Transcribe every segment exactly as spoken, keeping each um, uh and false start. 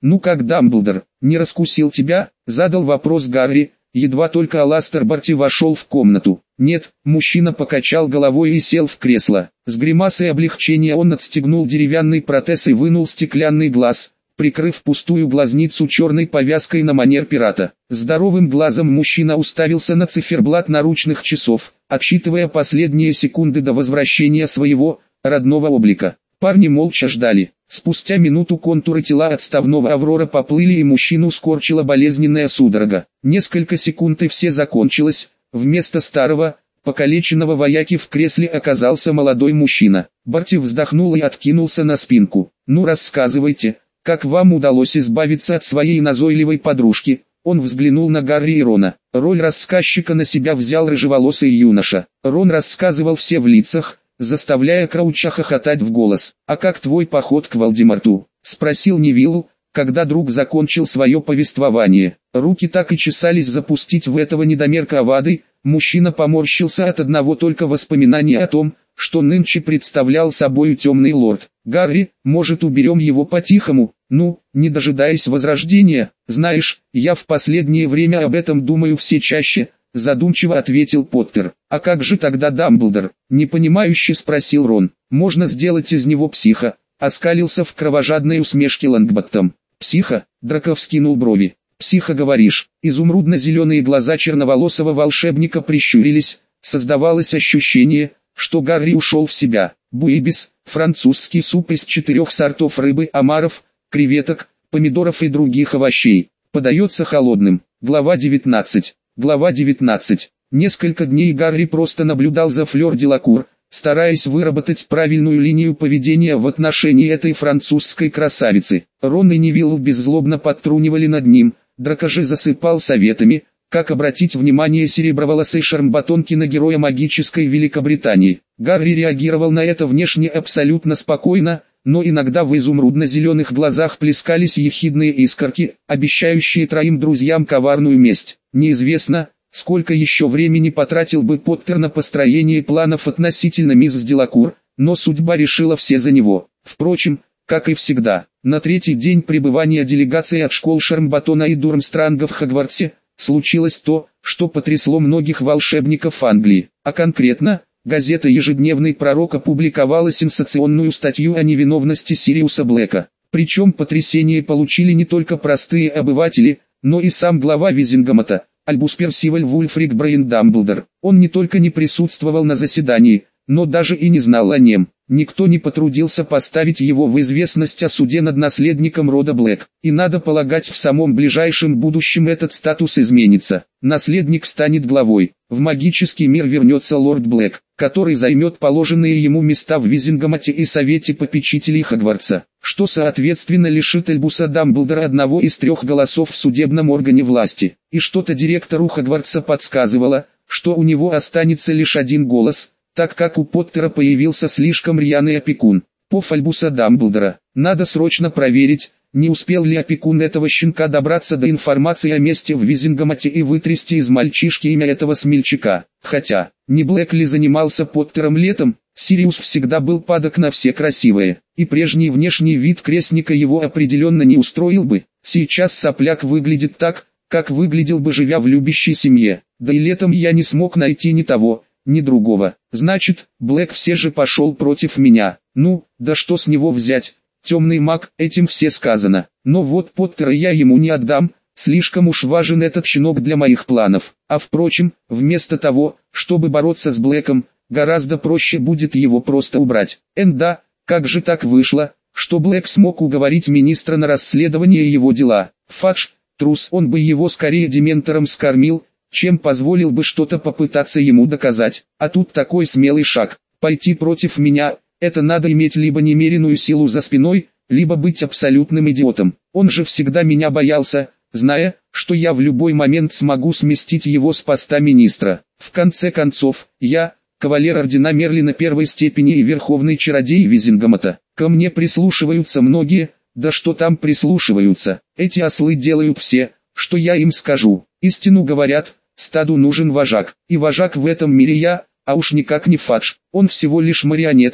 «Ну как Дамблдор, не раскусил тебя?» — задал вопрос Гарри, едва только Аластер Барти вошел в комнату. «Нет», — мужчина покачал головой и сел в кресло. С гримасой облегчения он отстегнул деревянный протез и вынул стеклянный глаз, прикрыв пустую глазницу черной повязкой на манер пирата. Здоровым глазом мужчина уставился на циферблат наручных часов, отсчитывая последние секунды до возвращения своего родного облика. Парни молча ждали. Спустя минуту контуры тела отставного Аврора поплыли и мужчину скорчила болезненная судорога. Несколько секунд и все закончилось. Вместо старого, покалеченного вояки в кресле оказался молодой мужчина. Барти вздохнул и откинулся на спинку. «Ну рассказывайте, как вам удалось избавиться от своей назойливой подружки?» Он взглянул на Гарри и Рона. Роль рассказчика на себя взял рыжеволосый юноша. Рон рассказывал все в лицах, заставляя Крауча хохотать в голос. «А как твой поход к Волдеморту?» — спросил Невилл, когда друг закончил свое повествование. Руки так и чесались запустить в этого недомерка Авады. Мужчина поморщился от одного только воспоминания о том, что нынче представлял собою темный лорд. «Гарри, может, уберем его по-тихому? Ну, не дожидаясь возрождения? Знаешь, я в последнее время об этом думаю все чаще», — задумчиво ответил Поттер. «А как же тогда Дамблдор?» — непонимающе спросил Рон. «Можно сделать из него психа», — оскалился в кровожадной усмешке Лонгботтом. «Психа?» — Драко вскинул брови. «Психа, говоришь?» Изумрудно-зеленые глаза черноволосого волшебника прищурились. Создавалось ощущение, что Гарри ушел в себя. Буибис, французский суп из четырех сортов рыбы, омаров, креветок, помидоров и других овощей. Подается холодным. Глава девятнадцать. Глава девятнадцать. Несколько дней Гарри просто наблюдал за Флёр Делакур, стараясь выработать правильную линию поведения в отношении этой французской красавицы. Рон и Невилл беззлобно подтрунивали над ним, Драко же засыпал советами, как обратить внимание сереброволосой шармбатонки на героя магической Великобритании. Гарри реагировал на это внешне абсолютно спокойно, но иногда в изумрудно-зеленых глазах плескались ехидные искорки, обещающие троим друзьям коварную месть. Неизвестно, сколько еще времени потратил бы Поттер на построение планов относительно мисс Делакур, но судьба решила все за него. Впрочем, как и всегда, на третий день пребывания делегации от школ Шармбатона и Дурмстранга в Хогвартсе, случилось то, что потрясло многих волшебников Англии, а конкретно, газета «Ежедневный пророк» опубликовала сенсационную статью о невиновности Сириуса Блэка. Причем потрясение получили не только простые обыватели, но и сам глава Визингомота, Альбус Персиваль Вульфрик Брейн Дамблдор. Он не только не присутствовал на заседании, но даже и не знал о нем. Никто не потрудился поставить его в известность о суде над наследником рода Блэк. И надо полагать, в самом ближайшем будущем этот статус изменится. Наследник станет главой. В магический мир вернется лорд Блэк, который займет положенные ему места в Визингомоте и Совете попечителей Хогвартса, что соответственно лишит Альбуса Дамблдора одного из трех голосов в судебном органе власти. И что-то директору Хогвартса подсказывало, что у него останется лишь один голос, так как у Поттера появился слишком рьяный опекун. Пов Альбуса Дамблдора. Надо срочно проверить, не успел ли опекун этого щенка добраться до информации о месте в Визингомоте и вытрясти из мальчишки имя этого смельчака. Хотя, не Блэк ли занимался Поттером летом? Сириус всегда был падок на все красивое, и прежний внешний вид крестника его определенно не устроил бы. Сейчас сопляк выглядит так, как выглядел бы, живя в любящей семье. Да и летом я не смог найти ни того, ни другого. Значит, Блэк все же пошел против меня. Ну, да что с него взять? Темный маг, этим все сказано. Но вот Поттера я ему не отдам, слишком уж важен этот щенок для моих планов. А впрочем, вместо того, чтобы бороться с Блэком, гораздо проще будет его просто убрать. Энда, как же так вышло, что Блэк смог уговорить министра на расследование его дела? Фадж, трус, он бы его скорее дементором скормил, чем позволил бы что-то попытаться ему доказать. А тут такой смелый шаг, пойти против меня, это надо иметь либо немеренную силу за спиной, либо быть абсолютным идиотом. Он же всегда меня боялся, зная, что я в любой момент смогу сместить его с поста министра. В конце концов, я, кавалер ордена Мерлина первой степени и верховный чародей Визингомота. Ко мне прислушиваются многие, да что там прислушиваются, эти ослы делают все, что я им скажу. Истину говорят, стаду нужен вожак, и вожак в этом мире я, а уж никак не Фадж. Он всего лишь марионетка,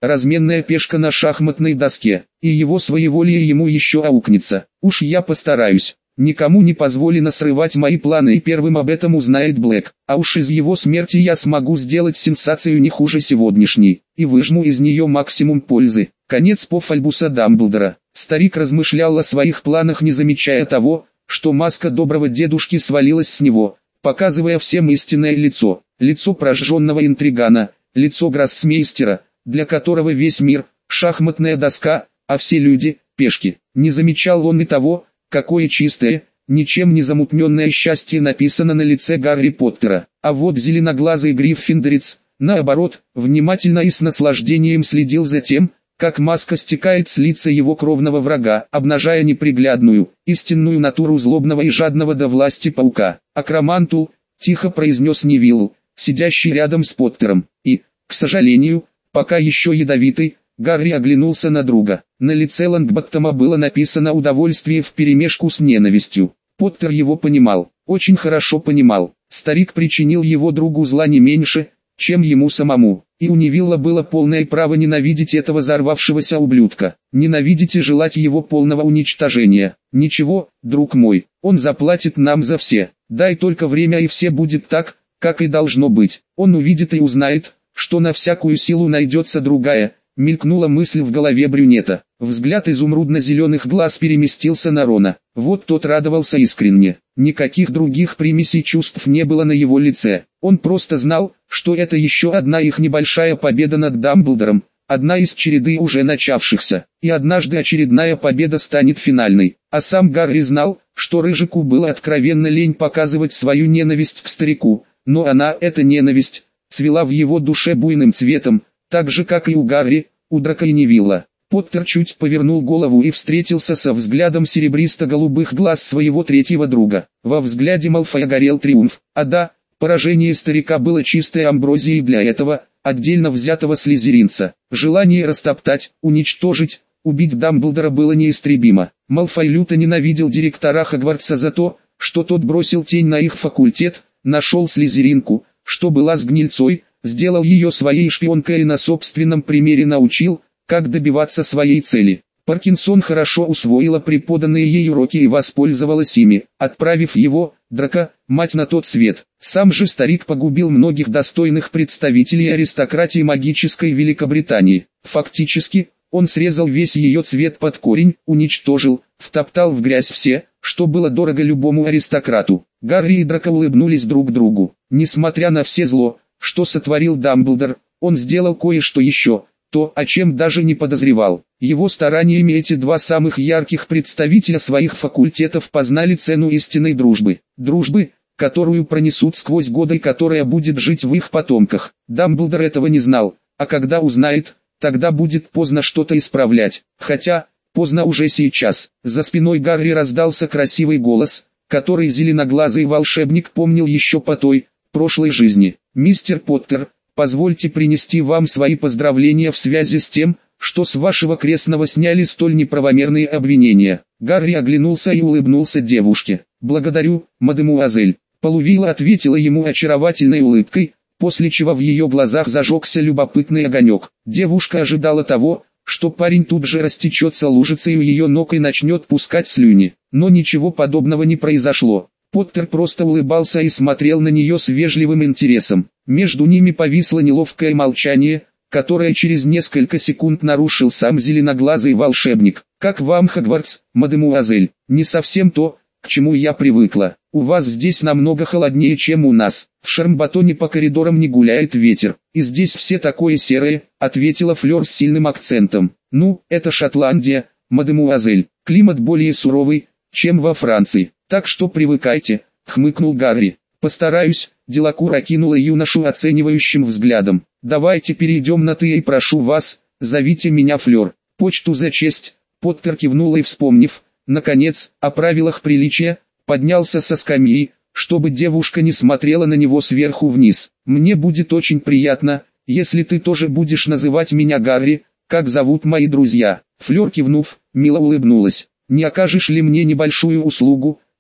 разменная пешка на шахматной доске, и его своеволие ему еще аукнется. Уж я постараюсь. Никому не позволено срывать мои планы, и первым об этом узнает Блэк. А уж из его смерти я смогу сделать сенсацию не хуже сегодняшней, и выжму из нее максимум пользы. Конец по Альбуса Дамблдора. Старик размышлял о своих планах, не замечая того, что маска доброго дедушки свалилась с него, показывая всем истинное лицо. Лицо прожженного интригана, лицо гроссмейстера, для которого весь мир – шахматная доска, а все люди – пешки. Не замечал он и того, какое чистое, ничем не замутненное счастье написано на лице Гарри Поттера. А вот зеленоглазый гриффиндорец, наоборот, внимательно и с наслаждением следил за тем, как маска стекает с лица его кровного врага, обнажая неприглядную, истинную натуру злобного и жадного до власти паука. «Акромантул», — тихо произнес Невилл, сидящий рядом с Поттером, и, к сожалению, пока еще ядовитый, Гарри оглянулся на друга. На лице Лонгботтома было написано удовольствие вперемешку с ненавистью. Поттер его понимал, очень хорошо понимал. Старик причинил его другу зла не меньше, чем ему самому. И у Невилла было полное право ненавидеть этого взорвавшегося ублюдка. Ненавидеть и желать его полного уничтожения. Ничего, друг мой, он заплатит нам за все. Дай только время, и все будет так, как и должно быть. Он увидит и узнает, что на всякую силу найдется другая. Мелькнула мысль в голове брюнета. Взгляд изумрудно-зеленых глаз переместился на Рона. Вот тот радовался искренне. Никаких других примесей чувств не было на его лице. Он просто знал, что это еще одна их небольшая победа над Дамблдором, одна из череды уже начавшихся. И однажды очередная победа станет финальной. А сам Гарри знал, что Рыжику было откровенно лень показывать свою ненависть к старику. Но она, эта ненависть, цвела в его душе буйным цветом, так же как и у Гарри, у Драка и Невилла. Поттер чуть повернул голову и встретился со взглядом серебристо-голубых глаз своего третьего друга. Во взгляде Малфоя горел триумф. А да, поражение старика было чистой амброзией для этого, отдельно взятого слизеринца. Желание растоптать, уничтожить, убить Дамблдора было неистребимо. Малфой люто ненавидел директора Хогвартса за то, что тот бросил тень на их факультет, нашел слизеринку, что была с гнильцой, сделал ее своей шпионкой и на собственном примере научил, как добиваться своей цели. Паркинсон хорошо усвоила преподанные ей уроки и воспользовалась ими, отправив его, Драка, мать на тот свет. Сам же старик погубил многих достойных представителей аристократии магической Великобритании. Фактически, он срезал весь ее цвет под корень, уничтожил, втоптал в грязь все, что было дорого любому аристократу. Гарри и Драко улыбнулись друг другу. Несмотря на все зло, что сотворил Дамблдор, он сделал кое-что еще, то, о чем даже не подозревал. Его стараниями эти два самых ярких представителя своих факультетов познали цену истинной дружбы. Дружбы, которую пронесут сквозь годы и которая будет жить в их потомках. Дамблдор этого не знал, а когда узнает, тогда будет поздно что-то исправлять. Хотя, поздно уже сейчас. За спиной Гарри раздался красивый голос, который зеленоглазый волшебник помнил еще по той, прошлой жизни. «Мистер Поттер, позвольте принести вам свои поздравления в связи с тем, что с вашего крестного сняли столь неправомерные обвинения». Гарри оглянулся и улыбнулся девушке. «Благодарю, мадемуазель». Полувила ответила ему очаровательной улыбкой, после чего в ее глазах зажегся любопытный огонек. Девушка ожидала того, что парень тут же растечется лужицей у ее ног и начнет пускать слюни. Но ничего подобного не произошло. Поттер просто улыбался и смотрел на нее с вежливым интересом. Между ними повисло неловкое молчание, которое через несколько секунд нарушил сам зеленоглазый волшебник. «Как вам Хогвартс, мадемуазель?» «Не совсем то, к чему я привыкла. У вас здесь намного холоднее, чем у нас. В Шармбатоне по коридорам не гуляет ветер, и здесь все такое серое», — ответила Флёр с сильным акцентом. «Ну, это Шотландия, мадемуазель. Климат более суровый, чем во Франции. Так что привыкайте», — хмыкнул Гарри. «Постараюсь», — Делакур окинула юношу оценивающим взглядом. «Давайте перейдем на «ты» и прошу вас, зовите меня Флёр». «Почту за честь», — Поттер кивнул и, вспомнив, наконец, о правилах приличия, поднялся со скамьи, чтобы девушка не смотрела на него сверху вниз. «Мне будет очень приятно, если ты тоже будешь называть меня Гарри, как зовут мои друзья». Флёр, кивнув, мило улыбнулась. «Не окажешь ли мне небольшую услугу,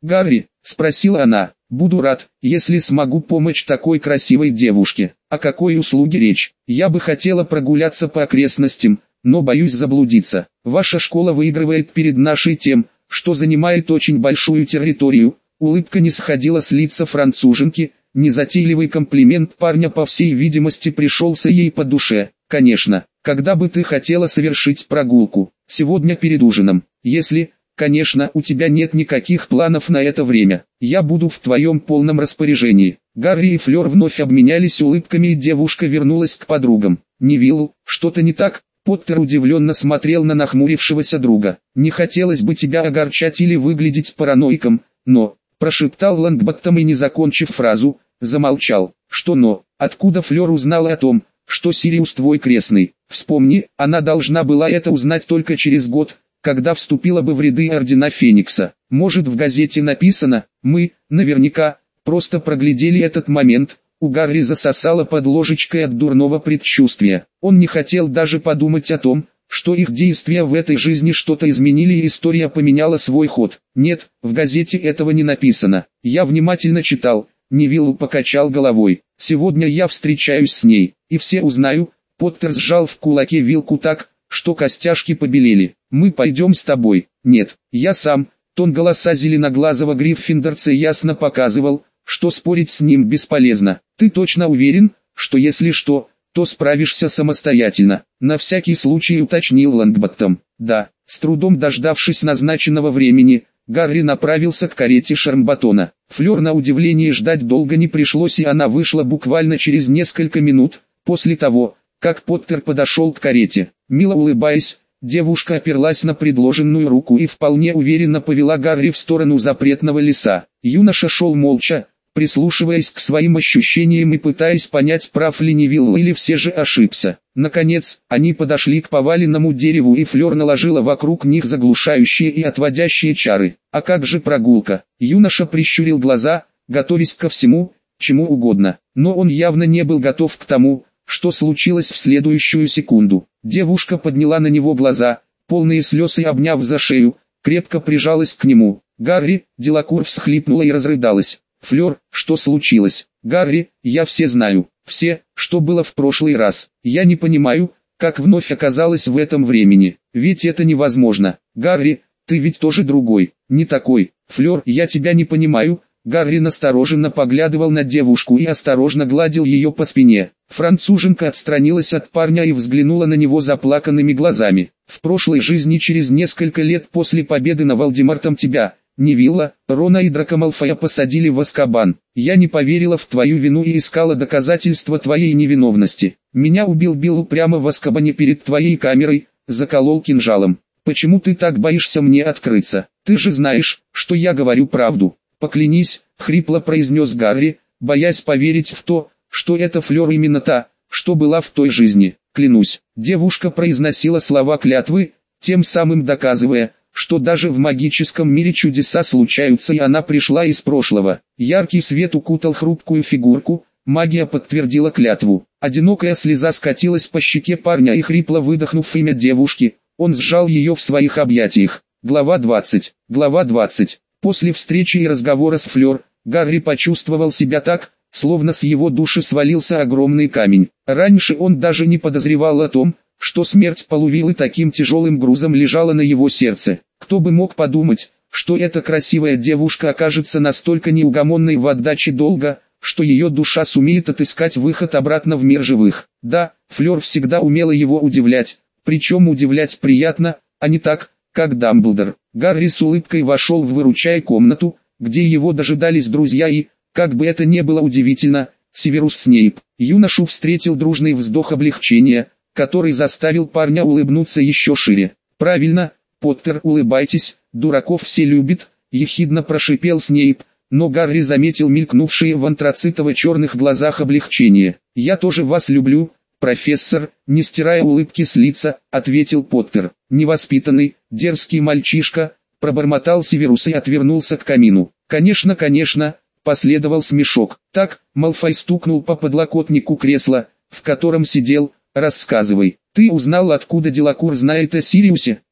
«Гарри?» – спросила она. «Буду рад, если смогу помочь такой красивой девушке. О какой услуге речь? Я бы хотела прогуляться по окрестностям, но боюсь заблудиться. Ваша школа выигрывает перед нашей тем, что занимает очень большую территорию». Улыбка не сходила с лица француженки, незатейливый комплимент парня по всей видимости пришелся ей по душе. «Конечно, когда бы ты хотела совершить прогулку? Сегодня перед ужином. Если, конечно, у тебя нет никаких планов на это время, я буду в твоем полном распоряжении». Гарри и Флёр вновь обменялись улыбками, и девушка вернулась к подругам. «Невиллу, что-то не так?» Поттер удивленно смотрел на нахмурившегося друга. «Не хотелось бы тебя огорчать или выглядеть параноиком, но...» Прошептал Лонгботтом и, не закончив фразу, замолчал. «Что но? Откуда Флёр узнала о том, что Сириус твой крестный? Вспомни, она должна была это узнать только через год, когда вступила бы в ряды Ордена Феникса. Может, в газете написано, мы, наверняка, просто проглядели этот момент». У Гарри засосало под ложечкой от дурного предчувствия. Он не хотел даже подумать о том, что их действия в этой жизни что-то изменили и история поменяла свой ход. «Нет, в газете этого не написано. Я внимательно читал». Невилл покачал головой. «Сегодня я встречаюсь с ней, и все узнаю». Поттер сжал в кулаке вилку так, что костяшки побелели. «Мы пойдем с тобой». «Нет, я сам». Тон голоса зеленоглазого гриффиндорца ясно показывал, что спорить с ним бесполезно. «Ты точно уверен, что если что, то справишься самостоятельно?» На всякий случай уточнил Лонгботтом. «Да». С трудом дождавшись назначенного времени, Гарри направился к карете Шармбатона. Флёр на удивление ждать долго не пришлось, и она вышла буквально через несколько минут, после того, как Поттер подошел к карете. Мило улыбаясь, девушка оперлась на предложенную руку и вполне уверенно повела Гарри в сторону запретного леса. Юноша шел молча, прислушиваясь к своим ощущениям и пытаясь понять, прав ли Невилл или все же ошибся. Наконец, они подошли к поваленному дереву, и Флёр наложила вокруг них заглушающие и отводящие чары. «А как же прогулка?» Юноша прищурил глаза, готовясь ко всему, чему угодно. Но он явно не был готов к тому, что случилось в следующую секунду. Девушка подняла на него глаза, полные слез, и, обняв за шею, крепко прижалась к нему. «Гарри!» Делакур всхлипнула и разрыдалась. «Флёр, что случилось?» «Гарри, я все знаю. Все, что было в прошлый раз. Я не понимаю, как вновь оказалась в этом времени. Ведь это невозможно. Гарри, ты ведь тоже другой, не такой. Флёр, я тебя не понимаю». Гарри настороженно поглядывал на девушку и осторожно гладил ее по спине. Француженка отстранилась от парня и взглянула на него заплаканными глазами. «В прошлой жизни, через несколько лет после победы над Волдемортом, тебя, Невилла, Рона и Драко Малфоя посадили в Азкабан. Я не поверила в твою вину и искала доказательства твоей невиновности. Меня убил Билл прямо в Азкабане перед твоей камерой, заколол кинжалом. Почему ты так боишься мне открыться? Ты же знаешь, что я говорю правду». «Поклянись», — хрипло произнес Гарри, боясь поверить в то, что эта Флёр именно та, что была в той жизни. «Клянусь». Девушка произносила слова клятвы, тем самым доказывая, что даже в магическом мире чудеса случаются, и она пришла из прошлого. Яркий свет укутал хрупкую фигурку, магия подтвердила клятву. Одинокая слеза скатилась по щеке парня, и, хрипло выдохнув имя девушки, он сжал ее в своих объятиях. Глава двадцать. Глава двадцать. После встречи и разговора с Флёр, Гарри почувствовал себя так, словно с его души свалился огромный камень. Раньше он даже не подозревал о том, что смерть Полувиллы таким тяжелым грузом лежала на его сердце. Кто бы мог подумать, что эта красивая девушка окажется настолько неугомонной в отдаче долга, что ее душа сумеет отыскать выход обратно в мир живых. Да, Флёр всегда умела его удивлять, причем удивлять приятно, а не так, как Дамблдор. Гарри с улыбкой вошел в выручай комнату, где его дожидались друзья и, как бы это ни было удивительно, Северус Снейп. Юношу встретил дружный вздох облегчения, который заставил парня улыбнуться еще шире. «Правильно, Поттер, улыбайтесь, дураков все любят», — ехидно прошипел Снейп, но Гарри заметил мелькнувшие в антрацитово-черных глазах облегчение. «Я тоже вас люблю, профессор», — не стирая улыбки с лица, ответил Поттер. «Невоспитанный, дерзкий мальчишка», — пробормотал Северус и отвернулся к камину. «Конечно, конечно», — последовал смешок. «Так», — Малфой стукнул по подлокотнику кресла, в котором сидел. «Рассказывай, ты узнал, откуда Делакур знает о Сириусе?»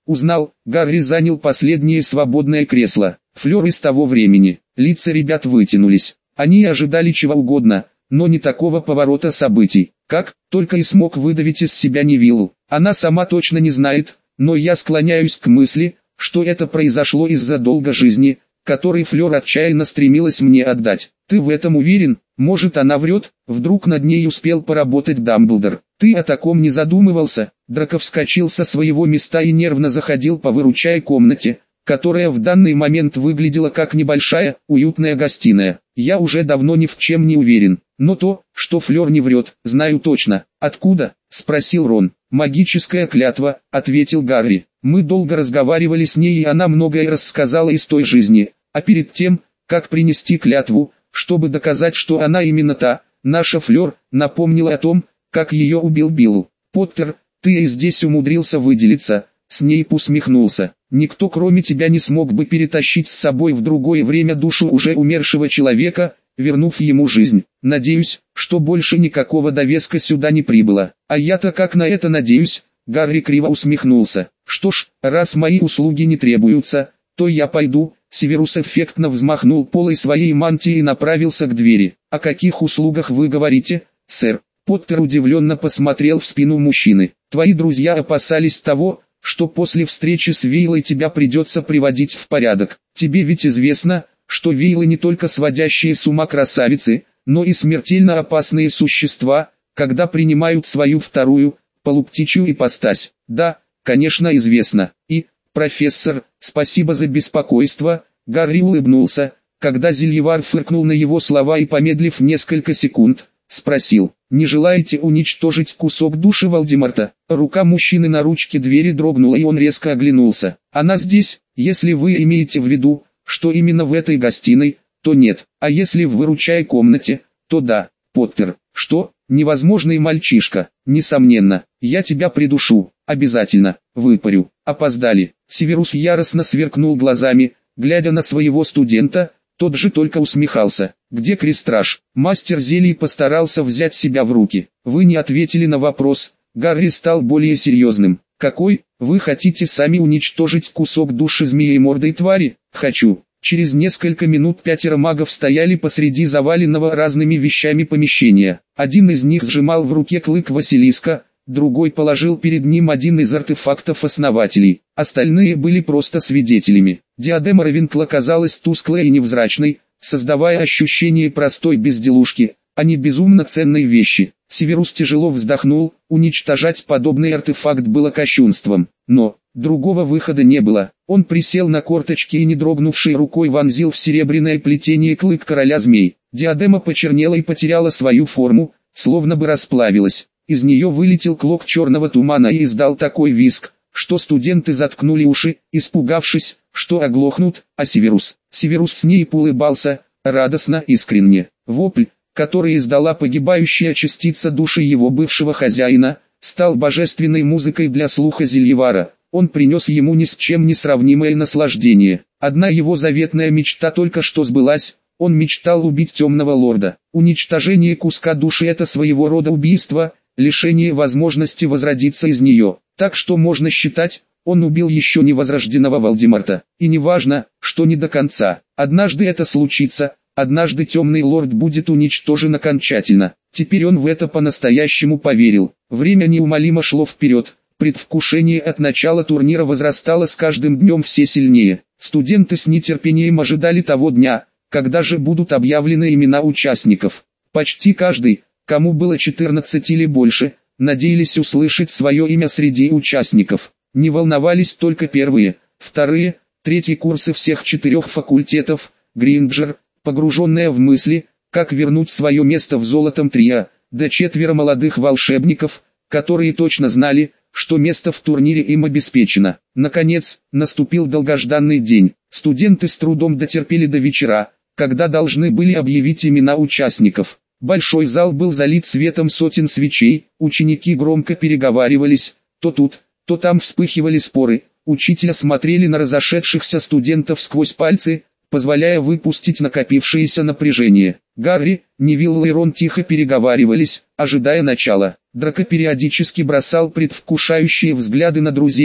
Узнал, Гарри занял последнее свободное кресло. Флёр из того времени. Лица ребят вытянулись. Они ожидали чего угодно, но не такого поворота событий. Как, только и смог выдавить из себя Невиллу. Она сама точно не знает, но я склоняюсь к мысли, что это произошло из-за долга жизни, который Флёр отчаянно стремилась мне отдать. Ты в этом уверен? Может, она врет? Вдруг над ней успел поработать Дамблдор. Ты о таком не задумывался? Драко вскочил со своего места и нервно заходил по выручай комнате, которая в данный момент выглядела как небольшая, уютная гостиная. Я уже давно ни в чем не уверен, но то, что Флёр не врет, знаю точно. Откуда? Спросил Рон. Магическая клятва, ответил Гарри. Мы долго разговаривали с ней, и она многое рассказала из той жизни. А перед тем, как принести клятву, чтобы доказать, что она именно та, наша Флёр, напомнила о том, как ее убил Билл. Поттер, ты и здесь умудрился выделиться. Снейп усмехнулся. Никто кроме тебя не смог бы перетащить с собой в другое время душу уже умершего человека, вернув ему жизнь. Надеюсь, что больше никакого довеска сюда не прибыло. А я-то как на это надеюсь? Гарри криво усмехнулся. Что ж, раз мои услуги не требуются, то я пойду. Северус эффектно взмахнул полой своей мантии и направился к двери. О каких услугах вы говорите, сэр? Поттер удивленно посмотрел в спину мужчины. Твои друзья опасались того, что после встречи с Вейлой тебя придется приводить в порядок. Тебе ведь известно, что Вейлы не только сводящие с ума красавицы, но и смертельно опасные существа, когда принимают свою вторую, полуптичью ипостась. Да, конечно, известно. И, профессор, спасибо за беспокойство. Гарри улыбнулся, когда Зельевар фыркнул на его слова и, помедлив несколько секунд, спросил: «Не желаете уничтожить кусок души Волдеморта?» Рука мужчины на ручке двери дрогнула, и он резко оглянулся. «Она здесь, если вы имеете в виду, что именно в этой гостиной, то нет, а если в выручай комнате, то да». Поттер: «Что? Невозможный мальчишка, несомненно, я тебя придушу, обязательно, выпарю». Опоздали. Северус яростно сверкнул глазами, глядя на своего студента. Тот же только усмехался. «Где Крестраж?» Мастер зелий постарался взять себя в руки. «Вы не ответили на вопрос». Гарри стал более серьезным. «Какой? Вы хотите сами уничтожить кусок души змеи мордой твари?» «Хочу». Через несколько минут пятеро магов стояли посреди заваленного разными вещами помещения. Один из них сжимал в руке клык Василиска, другой положил перед ним один из артефактов основателей. Остальные были просто свидетелями. Диадема Равенкла казалась тусклой и невзрачной, создавая ощущение простой безделушки, а не безумно ценной вещи. Северус тяжело вздохнул, уничтожать подобный артефакт было кощунством. Но, другого выхода не было. Он присел на корточки и не дрогнувшей рукой вонзил в серебряное плетение клык короля змей. Диадема почернела и потеряла свою форму, словно бы расплавилась. Из нее вылетел клок черного тумана и издал такой визг, что студенты заткнули уши, испугавшись, что оглохнут, а Северус... Северус Снейп улыбался, радостно, искренне. Вопль, который издала погибающая частица души его бывшего хозяина, стал божественной музыкой для слуха Зельевара. Он принес ему ни с чем не сравнимое наслаждение. Одна его заветная мечта только что сбылась. Он мечтал убить темного лорда. Уничтожение куска души — это своего рода убийство, лишение возможности возродиться из нее. Так что можно считать, он убил еще не возрожденного Волдеморта. И не важно, что не до конца. Однажды это случится, однажды темный лорд будет уничтожен окончательно. Теперь он в это по-настоящему поверил. Время неумолимо шло вперед. Предвкушение от начала турнира возрастало с каждым днем все сильнее. Студенты с нетерпением ожидали того дня, когда же будут объявлены имена участников. Почти каждый, кому было четырнадцать или больше, надеялись услышать свое имя среди участников. Не волновались только первые, вторые, третьи курсы всех четырех факультетов. Гринджер, погруженная в мысли, как вернуть свое место в золотом трио, да четверо молодых волшебников, которые точно знали, что место в турнире им обеспечено. Наконец, наступил долгожданный день. Студенты с трудом дотерпели до вечера, когда должны были объявить имена участников. Большой зал был залит светом сотен свечей, ученики громко переговаривались, то тут, то там вспыхивали споры, учителя смотрели на разошедшихся студентов сквозь пальцы, позволяя выпустить накопившееся напряжение. Гарри, Невилл и Рон тихо переговаривались, ожидая начала. Драко периодически бросал предвкушающие взгляды на друзей,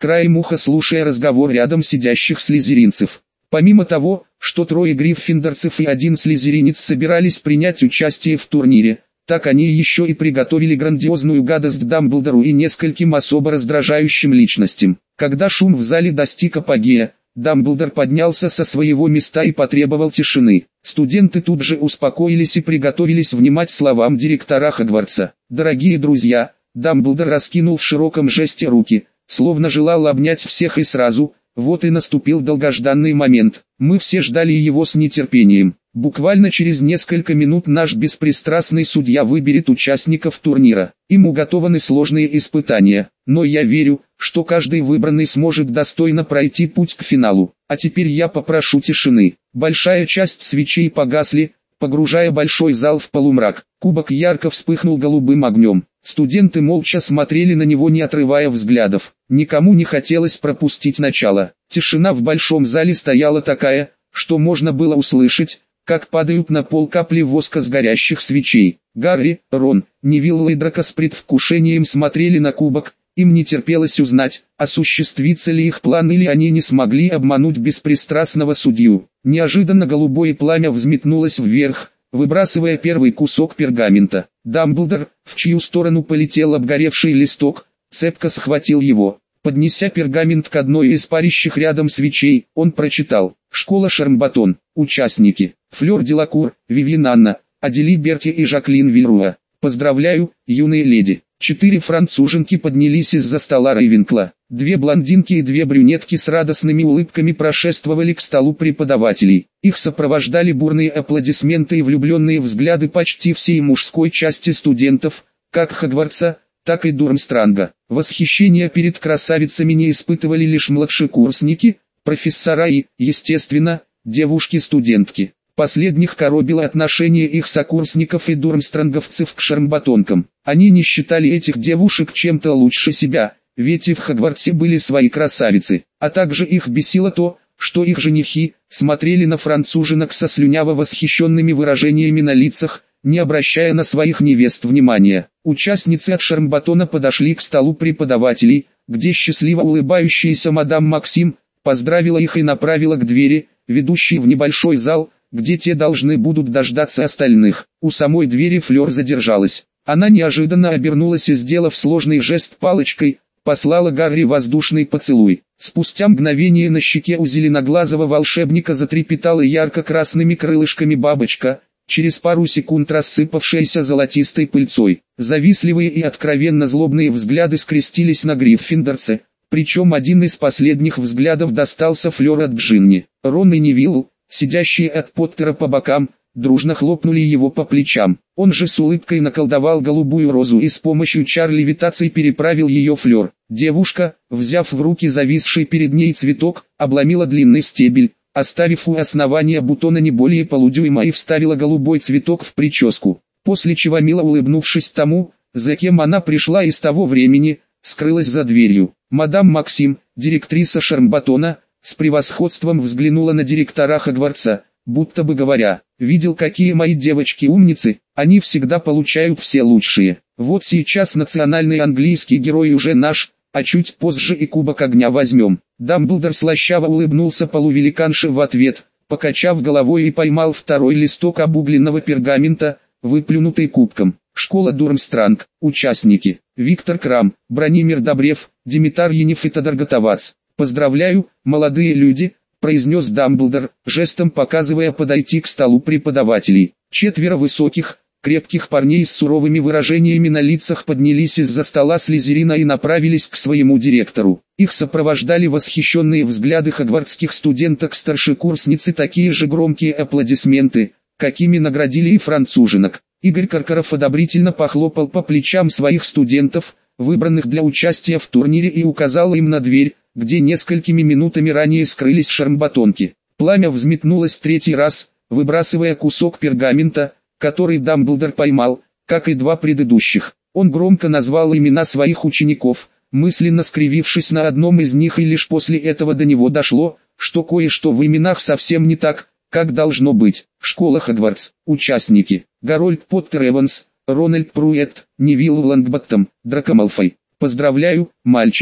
краем уха слушая разговор рядом сидящих слизеринцев. Помимо того, что трое гриффиндорцев и один слизеринец собирались принять участие в турнире, так они еще и приготовили грандиозную гадость Дамблдору и нескольким особо раздражающим личностям. Когда шум в зале достиг апогея, Дамблдор поднялся со своего места и потребовал тишины. Студенты тут же успокоились и приготовились внимать словам директора Хогвартса. «Дорогие друзья», Дамблдор раскинул в широком жесте руки, словно желал обнять всех и сразу. Вот и наступил долгожданный момент. Мы все ждали его с нетерпением. Буквально через несколько минут наш беспристрастный судья выберет участников турнира. Им уготованы сложные испытания, но я верю, что каждый выбранный сможет достойно пройти путь к финалу. А теперь я попрошу тишины. Большая часть свечей погасли, погружая большой зал в полумрак. Кубок ярко вспыхнул голубым огнем. Студенты молча смотрели на него, не отрывая взглядов. Никому не хотелось пропустить начало. Тишина в большом зале стояла такая, что можно было услышать, как падают на пол капли воска с горящих свечей. Гарри, Рон, Невилл и Драко с предвкушением смотрели на кубок. Им не терпелось узнать, осуществится ли их план или они не смогли обмануть беспристрастного судью. Неожиданно голубое пламя взметнулось вверх, выбрасывая первый кусок пергамента. Дамблдор, в чью сторону полетел обгоревший листок, цепко схватил его. Поднеся пергамент к одной из парящих рядом свечей, он прочитал: «Школа Шармбатон. Участники: Флёр Делакур, Вивьен Анна, Адели Берти и Жаклин Вильруа. Поздравляю, юные леди». Четыре француженки поднялись из-за стола Рейвенкла. Две блондинки и две брюнетки с радостными улыбками прошествовали к столу преподавателей. Их сопровождали бурные аплодисменты и влюбленные взгляды почти всей мужской части студентов, как Хогвартса, так и Дурмстранга. Восхищение перед красавицами не испытывали лишь младшекурсники, профессора и, естественно, девушки-студентки. Последних коробило отношение их сокурсников и дурмстранговцев к шармбатонкам. Они не считали этих девушек чем-то лучше себя, ведь и в Хогвартсе были свои красавицы. А также их бесило то, что их женихи смотрели на француженок со слюняво восхищенными выражениями на лицах, не обращая на своих невест внимания. Участницы от Шармбатона подошли к столу преподавателей, где счастливо улыбающаяся мадам Максим поздравила их и направила к двери, ведущей в небольшой зал, где те должны будут дождаться остальных. У самой двери Флёр задержалась. Она неожиданно обернулась и, сделав сложный жест палочкой, послала Гарри воздушный поцелуй. Спустя мгновение на щеке у зеленоглазого волшебника затрепетала ярко-красными крылышками бабочка, через пару секунд рассыпавшаяся золотистой пыльцой. Завистливые и откровенно злобные взгляды скрестились на гриффиндорце, причем один из последних взглядов достался Флёр от Джинни. Рон и Невилл, сидящие от Поттера по бокам, дружно хлопнули его по плечам. Он же с улыбкой наколдовал голубую розу и с помощью чар левитации переправил ее Флёр. Девушка, взяв в руки зависший перед ней цветок, обломила длинный стебель, оставив у основания бутона не более полудюйма, и вставила голубой цветок в прическу. После чего, мило улыбнувшись тому, за кем она пришла и с того времени, скрылась за дверью. Мадам Максим, директриса Шармбатона, с превосходством взглянула на директора Хогвартса, будто бы говоря: «Видел, какие мои девочки умницы, они всегда получают все лучшие. Вот сейчас национальный английский герой уже наш, а чуть позже и Кубок Огня возьмем». Дамблдор слащаво улыбнулся полувеликанше в ответ, покачав головой, и поймал второй листок обугленного пергамента, выплюнутый кубком. «Школа Дурмстранг. Участники: Виктор Крам, Бранимир Добрев, Димитар Ениф и Тодор Готовац. Поздравляю, молодые люди», — произнес Дамблдор, жестом показывая подойти к столу преподавателей. Четверо высоких, крепких парней с суровыми выражениями на лицах поднялись из-за стола Слизерина и направились к своему директору. Их сопровождали восхищенные взгляды хогвартских студенток-старшекурсницы, такие же громкие аплодисменты, какими наградили и француженок. Игорь Каркаров одобрительно похлопал по плечам своих студентов, выбранных для участия в турнире, и указал им на дверь, где несколькими минутами ранее скрылись шармбатонки. Пламя взметнулось третий раз, выбрасывая кусок пергамента, который Дамблдор поймал, как и два предыдущих. Он громко назвал имена своих учеников, мысленно скривившись на одном из них, и лишь после этого до него дошло, что кое-что в именах совсем не так, как должно быть. Школа Хогвартс. Участники: Гарольд Поттер Эванс, Рональд Пруэтт, Невилл Лонгботтом, Драко Малфой. Поздравляю, мальчики!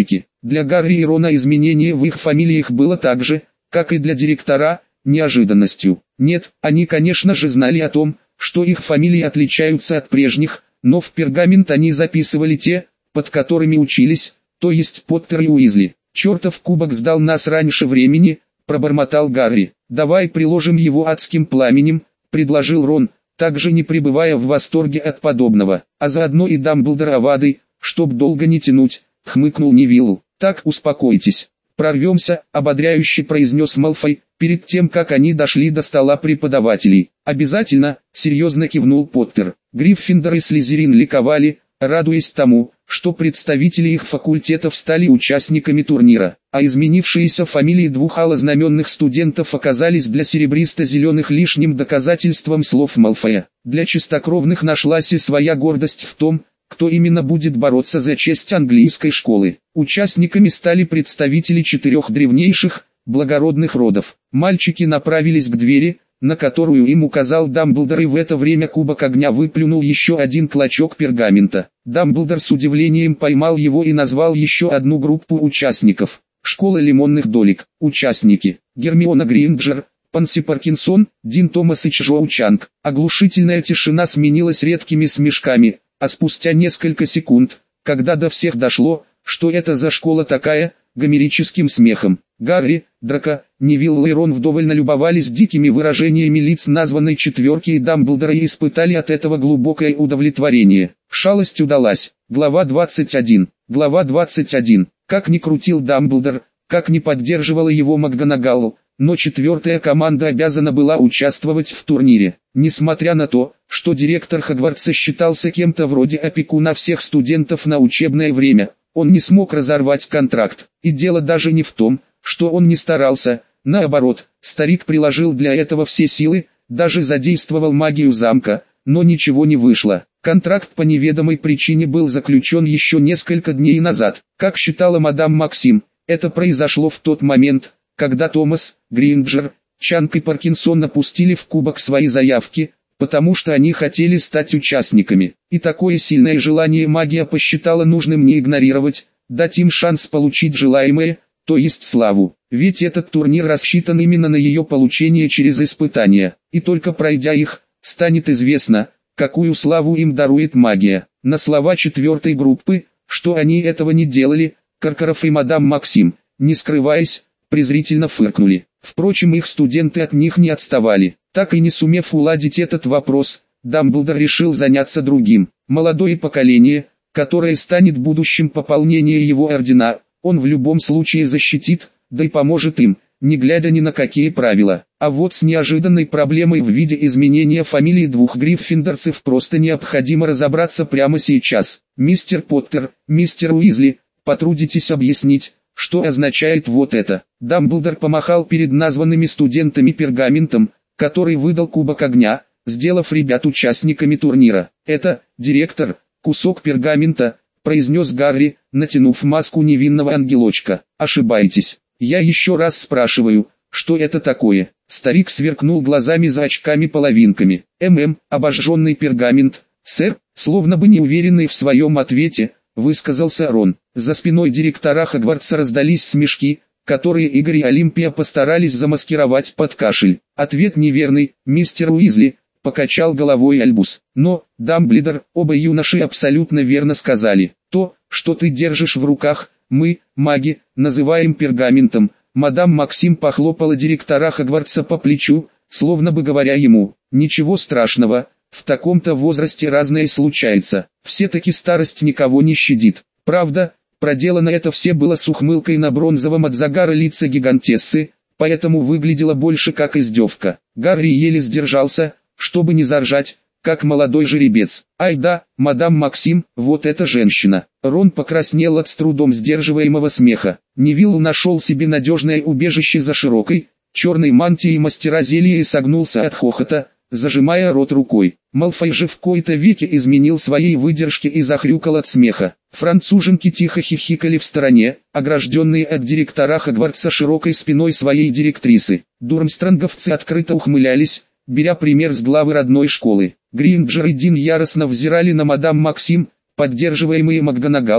Для Гарри и Рона изменение в их фамилиях было так же, как и для директора, неожиданностью. Нет, они конечно же знали о том, что их фамилии отличаются от прежних, но в пергамент они записывали те, под которыми учились, то есть Поттер и Уизли. «Чертов кубок сдал нас раньше времени», — пробормотал Гарри. «Давай приложим его адским пламенем», — предложил Рон, также не пребывая в восторге от подобного. «А заодно и Дамблдора Авады, чтоб долго не тянуть», — хмыкнул Невилл. «Так, успокойтесь. Прорвемся», — ободряюще произнес Малфой, перед тем как они дошли до стола преподавателей. «Обязательно», — серьезно кивнул Поттер. Гриффиндор и Слизерин ликовали, радуясь тому, что представители их факультетов стали участниками турнира, а изменившиеся фамилии двух алознаменных студентов оказались для серебристо-зеленых лишним доказательством слов Малфоя. Для чистокровных нашлась и своя гордость в том, кто именно будет бороться за честь английской школы. Участниками стали представители четырех древнейших, благородных родов. Мальчики направились к двери, на которую им указал Дамблдор, и в это время кубок огня выплюнул еще один клочок пергамента. Дамблдор с удивлением поймал его и назвал еще одну группу участников. Школа лимонных долек. Участники: Гермиона Грейнджер, Панси Паркинсон, Дин Томас и Чжоу Чанг. Оглушительная тишина сменилась редкими смешками, а спустя несколько секунд, когда до всех дошло, что это за школа такая, гомерическим смехом. Гарри, Драко, Невилл и Рон вдоволь налюбовались дикими выражениями лиц названной четверки и Дамблдора и испытали от этого глубокое удовлетворение. Шалость удалась. Глава двадцать один. Глава двадцать один. Как ни крутил Дамблдор, как ни поддерживала его МакГонагал, но четвертая команда обязана была участвовать в турнире. Несмотря на то, что директор Хогвартса считался кем-то вроде опекуна всех студентов на учебное время, он не смог разорвать контракт. И дело даже не в том, что он не старался, наоборот, старик приложил для этого все силы, даже задействовал магию замка, но ничего не вышло. Контракт по неведомой причине был заключен еще несколько дней назад. Как считала мадам Максим, это произошло в тот момент, когда Томас, Грейнджер, Чанг и Паркинсон напустили в кубок свои заявки, потому что они хотели стать участниками. И такое сильное желание магия посчитала нужным не игнорировать, дать им шанс получить желаемое, то есть славу. Ведь этот турнир рассчитан именно на ее получение через испытания, и только пройдя их, станет известно, какую славу им дарует магия. На слова четвертой группы, что они этого не делали, Каркаров и мадам Максим, не скрываясь, презрительно фыркнули. Впрочем, их студенты от них не отставали. Так и не сумев уладить этот вопрос, Дамблдор решил заняться другим. Молодое поколение, которое станет будущим пополнением его ордена, он в любом случае защитит, да и поможет им, не глядя ни на какие правила. А вот с неожиданной проблемой в виде изменения фамилии двух гриффиндорцев просто необходимо разобраться прямо сейчас. Мистер Поттер, мистер Уизли, потрудитесь объяснить, что означает вот это. Дамблдор помахал перед названными студентами пергаментом, который выдал кубок огня, сделав ребят участниками турнира. «Это, директор, кусок пергамента», — произнес Гарри, натянув маску невинного ангелочка. «Ошибаетесь. Я еще раз спрашиваю, что это такое?» Старик сверкнул глазами за очками-половинками. «ММ, обожженный пергамент, сэр», словно бы неуверенный в своем ответе, высказался Рон. За спиной директора Хогвартса раздались смешки, которые Игорь и Олимпия постарались замаскировать под кашель. «Ответ неверный, мистер Уизли», — покачал головой Альбус. «Но, Дамблдор, оба юноши абсолютно верно сказали. То, что ты держишь в руках, мы, маги, называем пергаментом». Мадам Максим похлопала директора Хогвартса по плечу, словно бы говоря ему: «Ничего страшного, в таком-то возрасте разное случается. Все-таки старость никого не щадит». Правда, проделано это все было с ухмылкой на бронзовом от загара лице гигантессы, поэтому выглядело больше как издевка. Гарри еле сдержался, чтобы не заржать, как молодой жеребец. «Ай да, мадам Максим, вот эта женщина!» Рон покраснел от с трудом сдерживаемого смеха. Невилл нашел себе надежное убежище за широкой, черной мантией мастера зелья и согнулся от хохота, зажимая рот рукой. Малфой же в кои-то веки изменил своей выдержке и захрюкал от смеха. Француженки тихо хихикали в стороне, огражденные от директора Хогвартса широкой спиной своей директрисы. Дурмстранговцы открыто ухмылялись, беря пример с главы родной школы. Грейнджер и Дин яростно взирали на мадам Максим, поддерживаемые МакГонагал,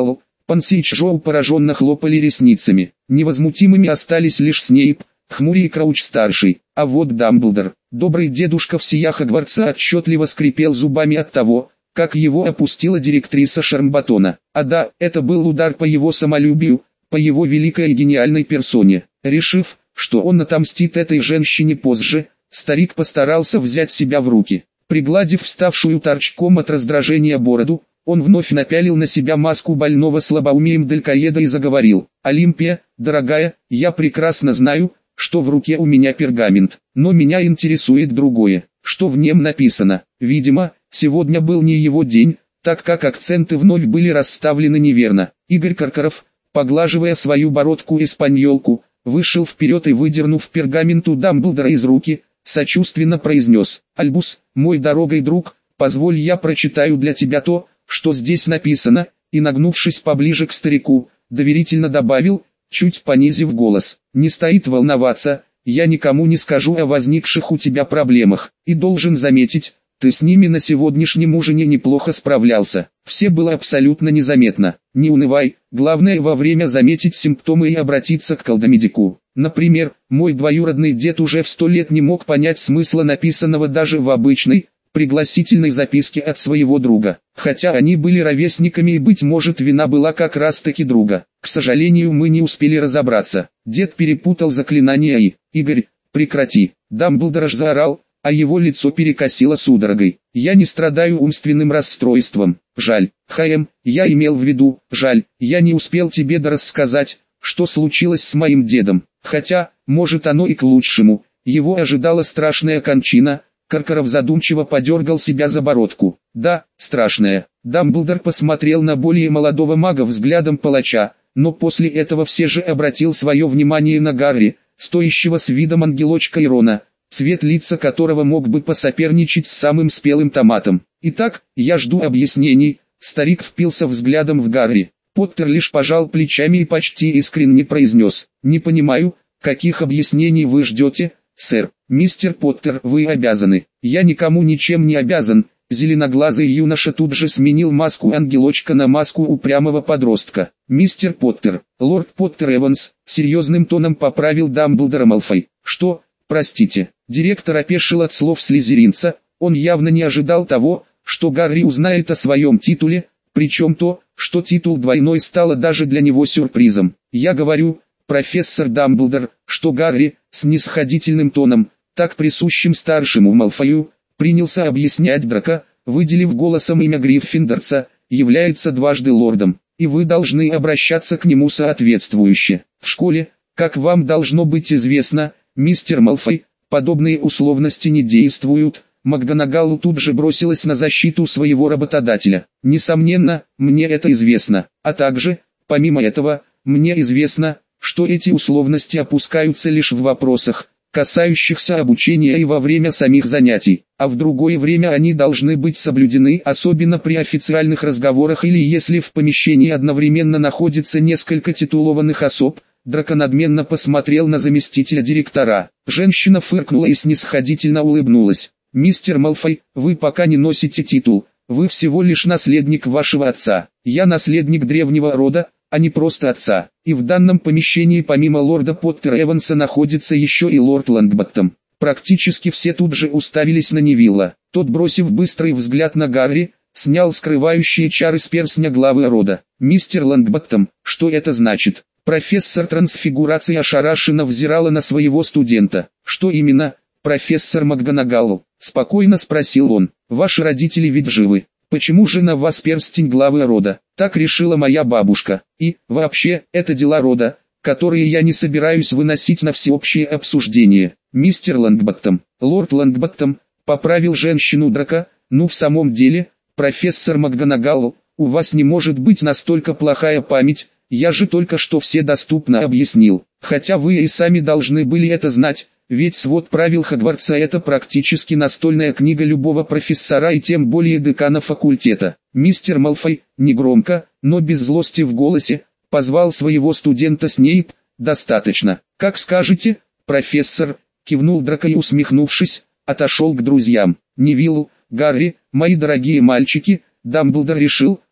Панси и Чжоу пораженно хлопали ресницами. Невозмутимыми остались лишь Снейп, Хмури и Крауч-старший. А вот Дамблдор, добрый дедушка всея Хогвартса, отчетливо скрипел зубами от того, как его опустила директриса Шармбатона. А да, это был удар по его самолюбию, по его великой и гениальной персоне. Решив, что он отомстит этой женщине позже, старик постарался взять себя в руки. Пригладив вставшую торчком от раздражения бороду, он вновь напялил на себя маску больного слабоумием далькоеда и заговорил: «Олимпия, дорогая, я прекрасно знаю, что в руке у меня пергамент, но меня интересует другое, что в нем написано. Видимо, сегодня был не его день, так как акценты вновь были расставлены неверно». Игорь Каркаров, поглаживая свою бородку-испаньолку, вышел вперед и, выдернув пергамент у Дамблдора из руки, сочувственно произнес: «Альбус, мой дорогой друг, позволь я прочитаю для тебя то, что здесь написано», и, нагнувшись поближе к старику, доверительно добавил, чуть понизив голос: «Не стоит волноваться, я никому не скажу о возникших у тебя проблемах, и должен заметить, ты с ними на сегодняшнем ужине неплохо справлялся. Все было абсолютно незаметно. Не унывай, главное вовремя заметить симптомы и обратиться к колдомедику. Например, мой двоюродный дед уже в сто лет не мог понять смысла написанного даже в обычной, пригласительной записке от своего друга, хотя они были ровесниками и, быть может, вина была как раз таки друга. К сожалению, мы не успели разобраться. Дед перепутал заклинания и... Игорь, прекрати!» Дамблдор аж заорал, а его лицо перекосило судорогой. «Я не страдаю умственным расстройством. Жаль, Хаем, я имел в виду, жаль, я не успел тебе дорассказать, что случилось с моим дедом. Хотя, может, оно и к лучшему. Его ожидала страшная кончина». Каркаров задумчиво подергал себя за бородку. «Да, страшная». Дамблдор посмотрел на более молодого мага взглядом палача, но после этого все же обратил свое внимание на Гарри, стоящего с видом ангелочка Ирона, цвет лица которого мог бы посоперничать с самым спелым томатом. «Итак, я жду объяснений». Старик впился взглядом в Гарри. Поттер лишь пожал плечами и почти искренне произнес: «Не понимаю, каких объяснений вы ждете, сэр?» «Мистер Поттер, вы обязаны». «Я никому ничем не обязан». Зеленоглазый юноша тут же сменил маску ангелочка на маску упрямого подростка. «Мистер Поттер, лорд Поттер Эванс», серьезным тоном поправил Дамблдора Малфой. «Что, простите?» Директор опешил от слов слизеринца. Он явно не ожидал того, что Гарри узнает о своем титуле, причем то, что титул двойной, стало даже для него сюрпризом. «Я говорю, профессор Дамблдор, что Гарри», снисходительным тоном, так присущим старшему Малфою, принялся объяснять Драко, выделив голосом имя Гриффиндорца, является дважды лордом, и вы должны обращаться к нему соответствующе. В школе, как вам должно быть известно, мистер Малфой, подобные условности не действуют». МакГонагалл тут же бросилась на защиту своего работодателя. «Несомненно, мне это известно, а также, помимо этого, мне известно, что эти условности опускаются лишь в вопросах, касающихся обучения и во время самих занятий, а в другое время они должны быть соблюдены, особенно при официальных разговорах или если в помещении одновременно находится несколько титулованных особ». Драко надменно посмотрел на заместителя директора. Женщина фыркнула и снисходительно улыбнулась. «Мистер Малфой, вы пока не носите титул, вы всего лишь наследник вашего отца. Я наследник древнего рода, а не просто отца. И в данном помещении помимо лорда Поттера Эванса находится еще и лорд Лонгботтом». Практически все тут же уставились на Невилла. Тот, бросив быстрый взгляд на Гарри, снял скрывающие чары с перстня главы рода. «Мистер Лонгботтом, что это значит?» Профессор трансфигурации ошарашенно взирала на своего студента. «Что именно, профессор МакГонагалл?» — спокойно спросил он. «Ваши родители ведь живы. Почему же на вас перстень главы рода?» «Так решила моя бабушка. И, вообще, это дела рода, которые я не собираюсь выносить на всеобщее обсуждение». «Мистер Лонгботтом, лорд Лонгботтом», — поправил женщину Драко. «Ну в самом деле, профессор МакГонагалл, у вас не может быть настолько плохая память. Я же только что все доступно объяснил, хотя вы и сами должны были это знать, ведь свод правил Хогвартса — это практически настольная книга любого профессора и тем более декана факультета». Мистер Малфой, негромко, но без злости в голосе, позвал своего студента Снейп. «Достаточно». «Как скажете, профессор», — кивнул Драко и, усмехнувшись, отошел к друзьям. «Невиллу, Гарри, мои дорогие мальчики», Дамблдор решил,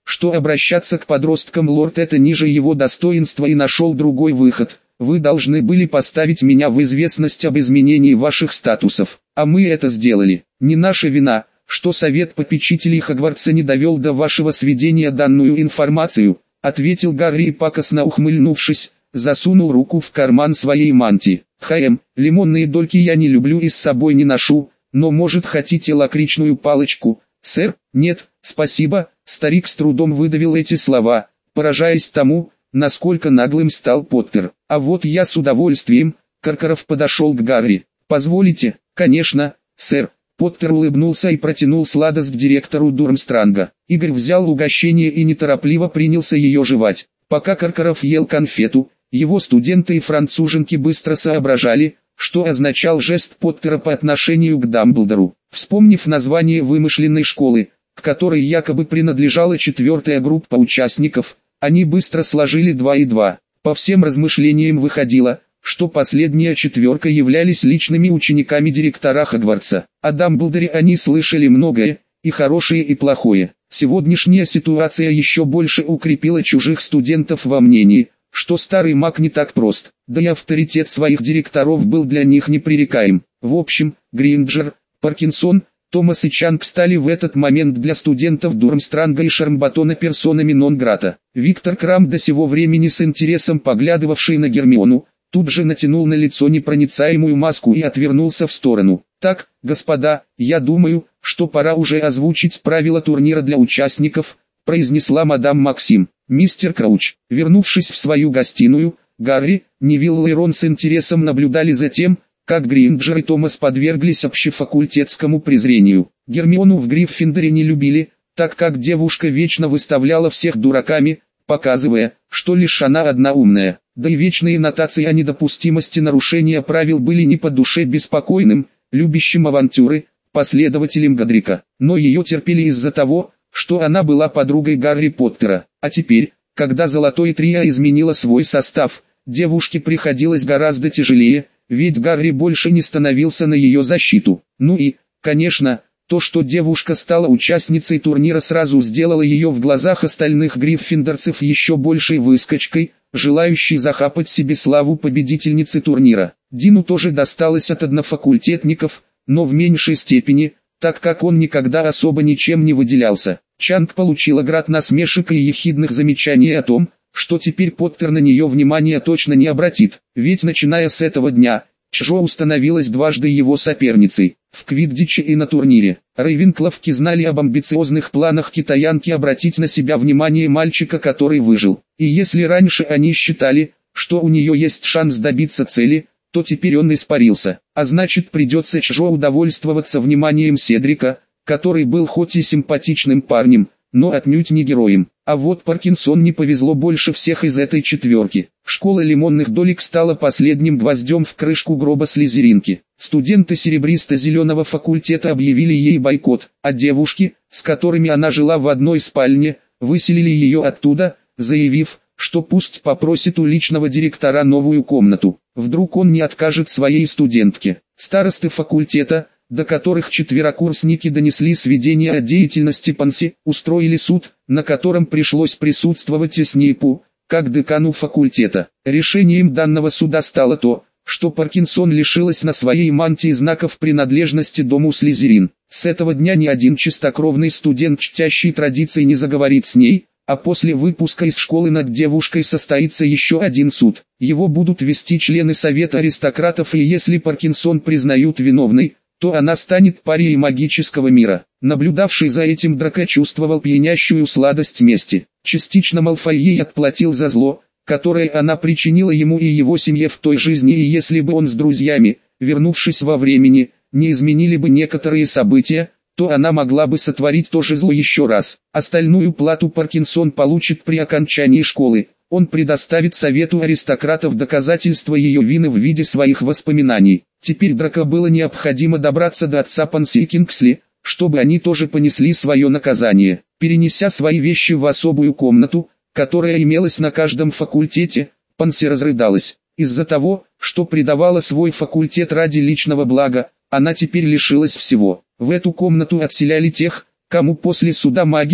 что обращаться к подросткам лорд это ниже его достоинства и нашел другой выход. Вы должны были поставить меня в известность об изменении ваших статусов, а мы это сделали. Не наша вина, что совет попечителей Хогвартса не довел до вашего сведения данную информацию, ответил Гарри и пакостно ухмыльнувшись, засунул руку в карман своей мантии. Хм, лимонные дольки я не люблю и с собой не ношу, но может хотите лакричную палочку, сэр? Нет, спасибо. Старик с трудом выдавил эти слова, поражаясь тому, насколько наглым стал Поттер. А вот я с удовольствием. Каркаров подошел к Гарри. Позволите? Конечно, сэр. Поттер улыбнулся и протянул сладость директору Дурмстранга. Игорь взял угощение и неторопливо принялся ее жевать. Пока Каркаров ел конфету, его студенты и француженки быстро соображали, что означал жест Поттера по отношению к Дамблдору. Вспомнив название вымышленной школы, к которой якобы принадлежала четвертая группа участников, они быстро сложили два и два. По всем размышлениям выходило, что последняя четверка являлись личными учениками директора Хогвартса. О Дамблдоре они слышали многое, и хорошее, и плохое. Сегодняшняя ситуация еще больше укрепила чужих студентов во мнении, что старый маг не так прост, да и авторитет своих директоров был для них непререкаем. В общем, Гринджер, Паркинсон, Томас и Чанг стали в этот момент для студентов Дурмстранга и Шармбатона персонами нон-грата. Виктор Крам, до сего времени с интересом поглядывавший на Гермиону, тут же натянул на лицо непроницаемую маску и отвернулся в сторону. «Так, господа, я думаю, что пора уже озвучить правила турнира для участников», произнесла мадам Максим. Мистер Крауч, вернувшись в свою гостиную, Гарри, Невилл и Рон с интересом наблюдали за тем, как Гринджер и Томас подверглись общефакультетскому презрению. Гермиону в Гриффиндоре не любили, так как девушка вечно выставляла всех дураками, показывая, что лишь она одна умная. Да и вечные нотации о недопустимости нарушения правил были не по душе беспокойным, любящим авантюры, последователям Годрика. Но ее терпели из-за того, что она была подругой Гарри Поттера. А теперь, когда Золотое Трио изменило свой состав, девушке приходилось гораздо тяжелее, ведь Гарри больше не становился на ее защиту. Ну и, конечно, то, что девушка стала участницей турнира, сразу сделало ее в глазах остальных гриффиндорцев еще большей выскочкой, желающей захапать себе славу победительницы турнира. Дину тоже досталось от однофакультетников, но в меньшей степени, так как он никогда особо ничем не выделялся. Чанг получила град насмешек и ехидных замечаний о том, что теперь Поттер на нее внимания точно не обратит, ведь начиная с этого дня, Чжоу становилась дважды его соперницей, в квиддиче и на турнире. Рейвенкловки знали об амбициозных планах китаянки обратить на себя внимание мальчика, который выжил. И если раньше они считали, что у нее есть шанс добиться цели, то теперь он испарился. А значит, придется Чжоу удовольствоваться вниманием Седрика, который был хоть и симпатичным парнем, но отнюдь не героем. А вот Паркинсон не повезло больше всех из этой четверки. Школа лимонных долек стала последним гвоздем в крышку гроба слизеринки. Студенты серебристо-зеленого факультета объявили ей бойкот, а девушки, с которыми она жила в одной спальне, выселили ее оттуда, заявив, что пусть попросит у личного директора новую комнату. Вдруг он не откажет своей студентке. Старосты факультета, до которых четверокурсники донесли сведения о деятельности Панси, устроили суд, на котором пришлось присутствовать и Снейпу, как декану факультета. Решением данного суда стало то, что Паркинсон лишилась на своей мантии знаков принадлежности дому Слизерин. С этого дня ни один чистокровный студент, чтящий традиции, не заговорит с ней, а после выпуска из школы над девушкой состоится еще один суд. Его будут вести члены Совета аристократов, и если Паркинсон признают виновной, то она станет парией магического мира. Наблюдавший за этим Драко чувствовал пьянящую сладость мести. Частично Малфой ей отплатил за зло, которое она причинила ему и его семье в той жизни, и если бы он с друзьями, вернувшись во времени, не изменили бы некоторые события, то она могла бы сотворить то же зло еще раз. Остальную плату Паркинсон получит при окончании школы. Он предоставит Совету аристократов доказательства ее вины в виде своих воспоминаний. Теперь Драко было необходимо добраться до отца Панси и Кингсли, чтобы они тоже понесли свое наказание. Перенеся свои вещи в особую комнату, которая имелась на каждом факультете, Панси разрыдалась. Из-за того, что предавала свой факультет ради личного блага, она теперь лишилась всего. В эту комнату отселяли тех, кому после суда магии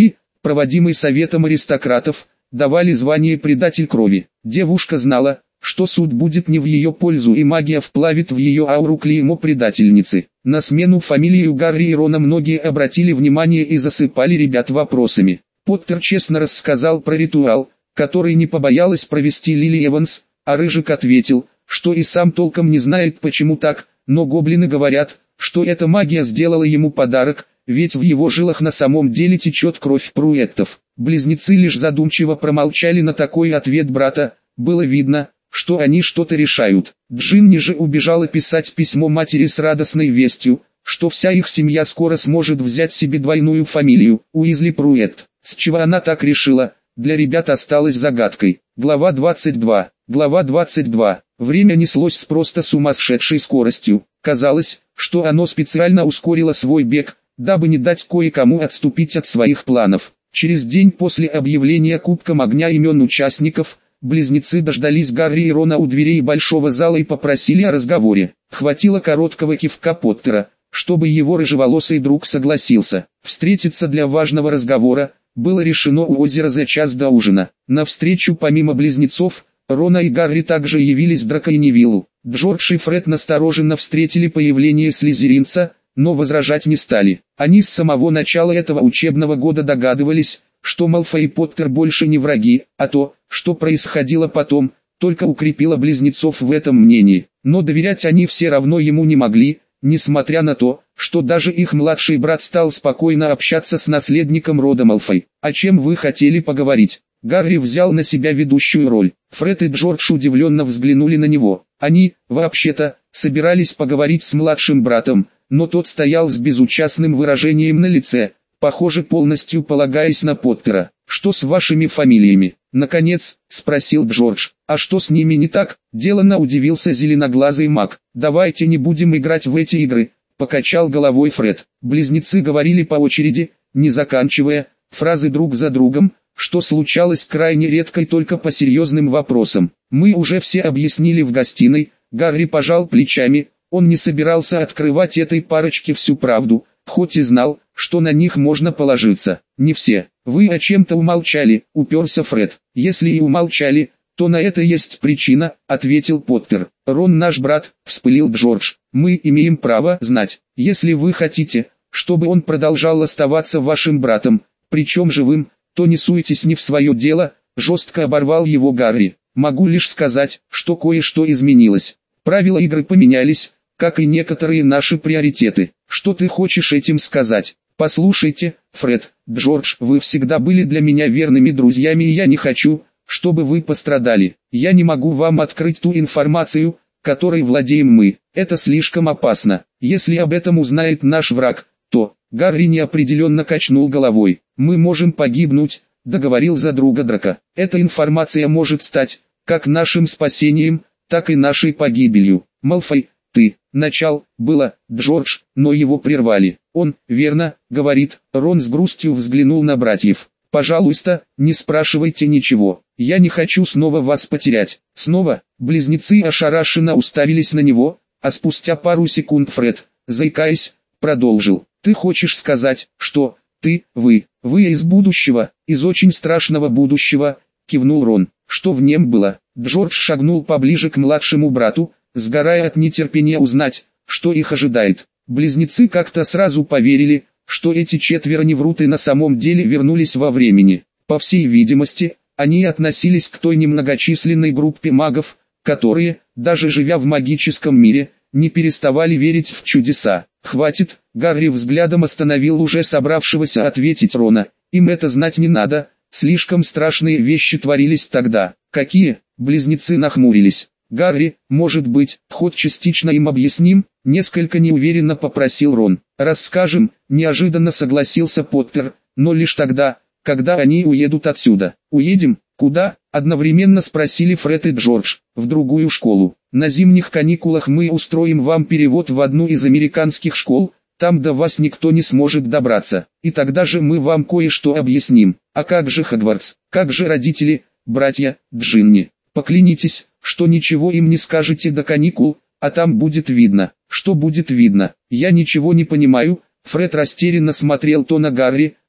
проводимый советом аристократов, давали звание «предатель крови». Девушка знала, что суд будет не в ее пользу и магия вплавит в ее ауру клеймо предательницы. На смену фамилии Гарри и Рона многие обратили внимание и засыпали ребят вопросами. Поттер честно рассказал про ритуал, который не побоялась провести Лили Эванс, а Рыжик ответил, что и сам толком не знает почему так, но гоблины говорят, что эта магия сделала ему подарок, ведь в его жилах на самом деле течет кровь Пруэттов. Близнецы лишь задумчиво промолчали на такой ответ брата, было видно, что они что-то решают. Джинни же убежала писать письмо матери с радостной вестью, что вся их семья скоро сможет взять себе двойную фамилию, Уизли Пруэтт. С чего она так решила, для ребят осталось загадкой. Глава двадцать два. Глава двадцать два. Время неслось с просто сумасшедшей скоростью. Казалось, что оно специально ускорило свой бег, дабы не дать кое-кому отступить от своих планов. Через день после объявления Кубком Огня имен участников, близнецы дождались Гарри и Рона у дверей большого зала и попросили о разговоре. Хватило короткого кивка Поттера, чтобы его рыжеволосый друг согласился. Встретиться для важного разговора было решено у озера за час до ужина. На встречу помимо близнецов, Рона и Гарри также явились Драко и Невиллу. Джордж и Фред настороженно встретили появление слизеринца, но возражать не стали. Они с самого начала этого учебного года догадывались, что Малфой и Поттер больше не враги, а то, что происходило потом, только укрепило близнецов в этом мнении. Но доверять они все равно ему не могли, несмотря на то, что даже их младший брат стал спокойно общаться с наследником рода Малфой. «О чем вы хотели поговорить?» Гарри взял на себя ведущую роль. Фред и Джордж удивленно взглянули на него. Они, вообще-то, собирались поговорить с младшим братом, но тот стоял с безучастным выражением на лице, похоже полностью полагаясь на Поттера. «Что с вашими фамилиями?» «Наконец», — спросил Джордж. «А что с ними не так?» — деланно удивился зеленоглазый маг. «Давайте не будем играть в эти игры», — покачал головой Фред. Близнецы говорили по очереди, не заканчивая фразы друг за другом, что случалось крайне редко и только по серьезным вопросам. «Мы уже все объяснили в гостиной», — Гарри пожал плечами, он не собирался открывать этой парочке всю правду, хоть и знал, что на них можно положиться. «Не все. Вы о чем-то умолчали», — уперся Фред. «Если и умолчали, то на это есть причина», — ответил Поттер. «Рон наш брат», — вспылил Джордж. «Мы имеем право знать, если вы хотите, чтобы он продолжал оставаться вашим братом, причем живым, то не суетесь не в свое дело», — жестко оборвал его Гарри. «Могу лишь сказать, что кое-что изменилось. Правила игры поменялись, как и некоторые наши приоритеты. Что ты хочешь этим сказать?» «Послушайте, Фред, Джордж, вы всегда были для меня верными друзьями и я не хочу, чтобы вы пострадали. Я не могу вам открыть ту информацию, которой владеем мы. Это слишком опасно. Если об этом узнает наш враг, то...» Гарри неопределенно качнул головой. «Мы можем погибнуть», — договорил за друга Драко. «Эта информация может стать, как нашим спасением, так и нашей погибелью. Малфой, ты...» Начал, было, Джордж, но его прервали. «Он, верно, говорит», — Рон с грустью взглянул на братьев. «Пожалуйста, не спрашивайте ничего. Я не хочу снова вас потерять». Снова, близнецы ошарашенно уставились на него, а спустя пару секунд Фред, заикаясь, продолжил. «Ты хочешь сказать, что ты, вы, вы из будущего, из очень страшного будущего», — кивнул Рон. «Что в нем было?» Джордж шагнул поближе к младшему брату, сгорая от нетерпения узнать, что их ожидает. Близнецы как-то сразу поверили, что эти четверо не врут и на самом деле вернулись во времени. По всей видимости, они относились к той немногочисленной группе магов, которые, даже живя в магическом мире, не переставали верить в чудеса. «Хватит», — Гарри взглядом остановил уже собравшегося ответить Рона. «Им это знать не надо, слишком страшные вещи творились тогда». «Какие?» — близнецы нахмурились. «Гарри, может быть, хоть частично им объясним?» — несколько неуверенно попросил Рон. «Расскажем», — неожиданно согласился Поттер, «но лишь тогда, когда они уедут отсюда». «Уедем? Куда?» — одновременно спросили Фред и Джордж. «В другую школу. На зимних каникулах мы устроим вам перевод в одну из американских школ, там до вас никто не сможет добраться. И тогда же мы вам кое-что объясним. А как же Хогвартс? Как же родители, братья, Джинни? Поклянитесь, что ничего им не скажете до каникул, а там будет видно». «Что будет видно? Я ничего не понимаю». Фред растерянно смотрел то на Гарри,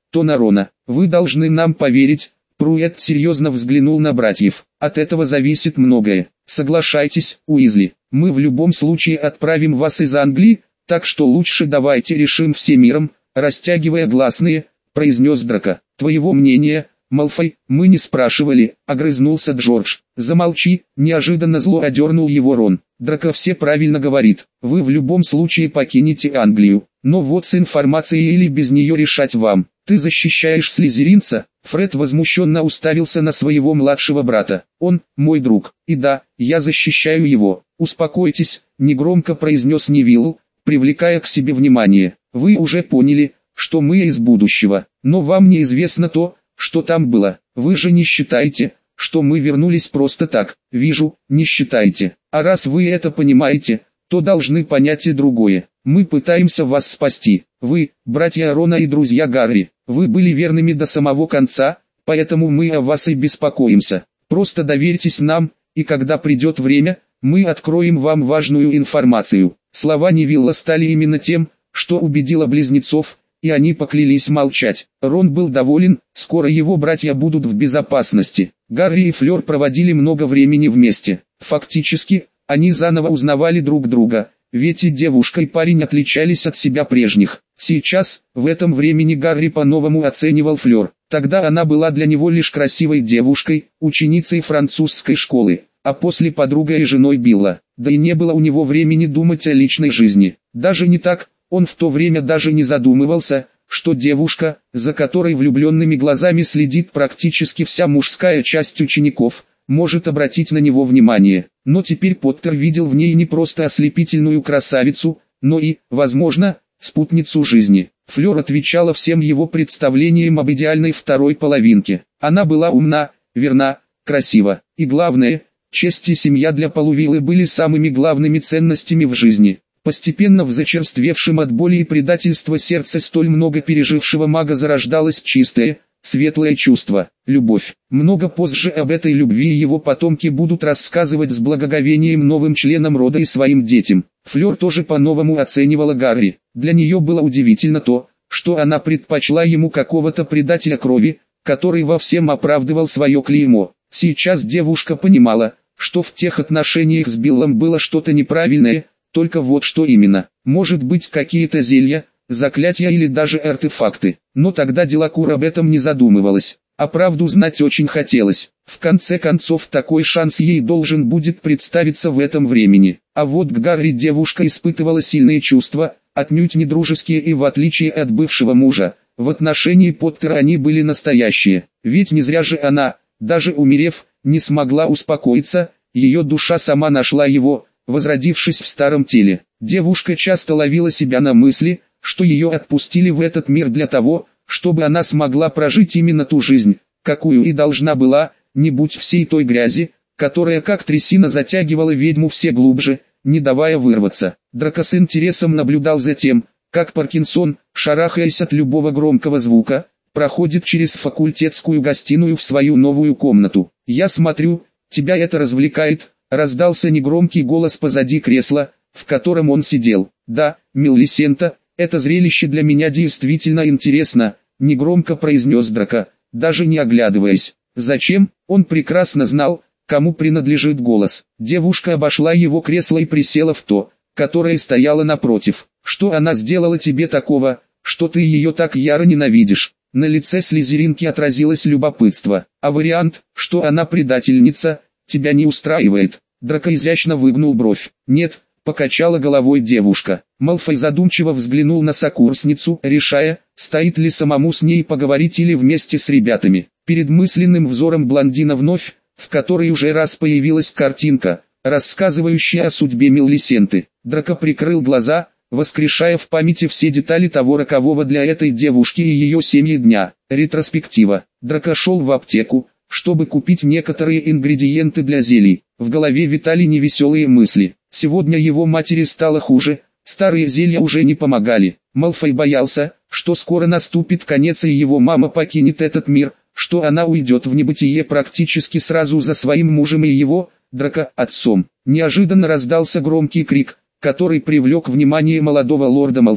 то на Рона. Вы должны нам поверить. Пруэтт серьезно взглянул на братьев. От этого зависит многое. Соглашайтесь, Уизли. Мы в любом случае отправим вас из Англии, так что лучше давайте решим все миром, растягивая гласные, произнес Драко. Твоего мнения, Малфой, мы не спрашивали, огрызнулся Джордж. Замолчи, неожиданно зло одернул его Рон. Драко все правильно говорит, вы в любом случае покинете Англию, но вот с информацией или без нее решать вам. Ты защищаешь слизеринца? Фред возмущенно уставился на своего младшего брата. Он, мой друг, и да, я защищаю его. Успокойтесь, негромко произнес Невилл, привлекая к себе внимание. Вы уже поняли, что мы из будущего, но вам неизвестно то, что там было. Вы же не считаете, что мы вернулись просто так? Вижу, не считаете. А раз вы это понимаете, то должны понять и другое. Мы пытаемся вас спасти. Вы, братья Рона и друзья Гарри, вы были верными до самого конца, поэтому мы о вас и беспокоимся. Просто доверьтесь нам, и когда придет время, мы откроем вам важную информацию. Слова Невилла стали именно тем, что убедило близнецов, и они поклялись молчать. Рон был доволен, скоро его братья будут в безопасности. Гарри и Флёр проводили много времени вместе. Фактически, они заново узнавали друг друга, ведь и девушка и парень отличались от себя прежних. Сейчас, в этом времени Гарри по-новому оценивал Флёр. Тогда она была для него лишь красивой девушкой, ученицей французской школы, а после подругой и женой Билла. Да и не было у него времени думать о личной жизни. Даже не так, он в то время даже не задумывался, что девушка, за которой влюбленными глазами следит практически вся мужская часть учеников, может обратить на него внимание. Но теперь Поттер видел в ней не просто ослепительную красавицу, но и, возможно, спутницу жизни. Флёр отвечала всем его представлениям об идеальной второй половинке. Она была умна, верна, красива, и главное, честь и семья для Полувиллы были самыми главными ценностями в жизни. Постепенно в зачерствевшем от боли и предательства сердце столь много пережившего мага зарождалось чистое, светлое чувство, любовь. Много позже об этой любви его потомки будут рассказывать с благоговением новым членам рода и своим детям. Флёр тоже по-новому оценивала Гарри. Для нее было удивительно то, что она предпочла ему какого-то предателя крови, который во всем оправдывал свое клеймо. Сейчас девушка понимала, что в тех отношениях с Биллом было что-то неправильное, только вот что именно. Может быть, какие-то зелья, заклятия или даже артефакты. Но тогда Делакур об этом не задумывалась. А правду знать очень хотелось. В конце концов, такой шанс ей должен будет представиться в этом времени. А вот к Гарри девушка испытывала сильные чувства, отнюдь не дружеские, и в отличие от бывшего мужа, в отношении Поттера они были настоящие. Ведь не зря же она, даже умерев, не смогла успокоиться, ее душа сама нашла его, возродившись в старом теле. Девушка часто ловила себя на мысли, что ее отпустили в этот мир для того, чтобы она смогла прожить именно ту жизнь, какую и должна была, не будь всей той грязи, которая как трясина затягивала ведьму все глубже, не давая вырваться. Драко с интересом наблюдал за тем, как Паркинсон, шарахаясь от любого громкого звука, проходит через факультетскую гостиную в свою новую комнату. «Я смотрю, тебя это развлекает», — раздался негромкий голос позади кресла, в котором он сидел. «Да, Мелисента, это зрелище для меня действительно интересно», — негромко произнес Драко, даже не оглядываясь. Зачем? Он прекрасно знал, кому принадлежит голос. Девушка обошла его кресло и присела в то, которое стояло напротив. «Что она сделала тебе такого, что ты ее так яро ненавидишь?» На лице слизеринки отразилось любопытство. «А вариант, что она предательница, тебя не устраивает?» Драко изящно выгнул бровь. «Нет», — покачала головой девушка. Малфой задумчиво взглянул на сокурсницу, решая, стоит ли самому с ней поговорить или вместе с ребятами. Перед мысленным взором блондина вновь, в которой уже раз появилась картинка, рассказывающая о судьбе Мелисенты. Драко прикрыл глаза, воскрешая в памяти все детали того рокового для этой девушки и ее семьи дня. Ретроспектива. Драко шел в аптеку, чтобы купить некоторые ингредиенты для зелий. В голове витали невеселые мысли. Сегодня его матери стало хуже, старые зелья уже не помогали. Малфой боялся, что скоро наступит конец и его мама покинет этот мир, что она уйдет в небытие практически сразу за своим мужем и его, Драко, отцом. Неожиданно раздался громкий крик, который привлек внимание молодого лорда Малфоя.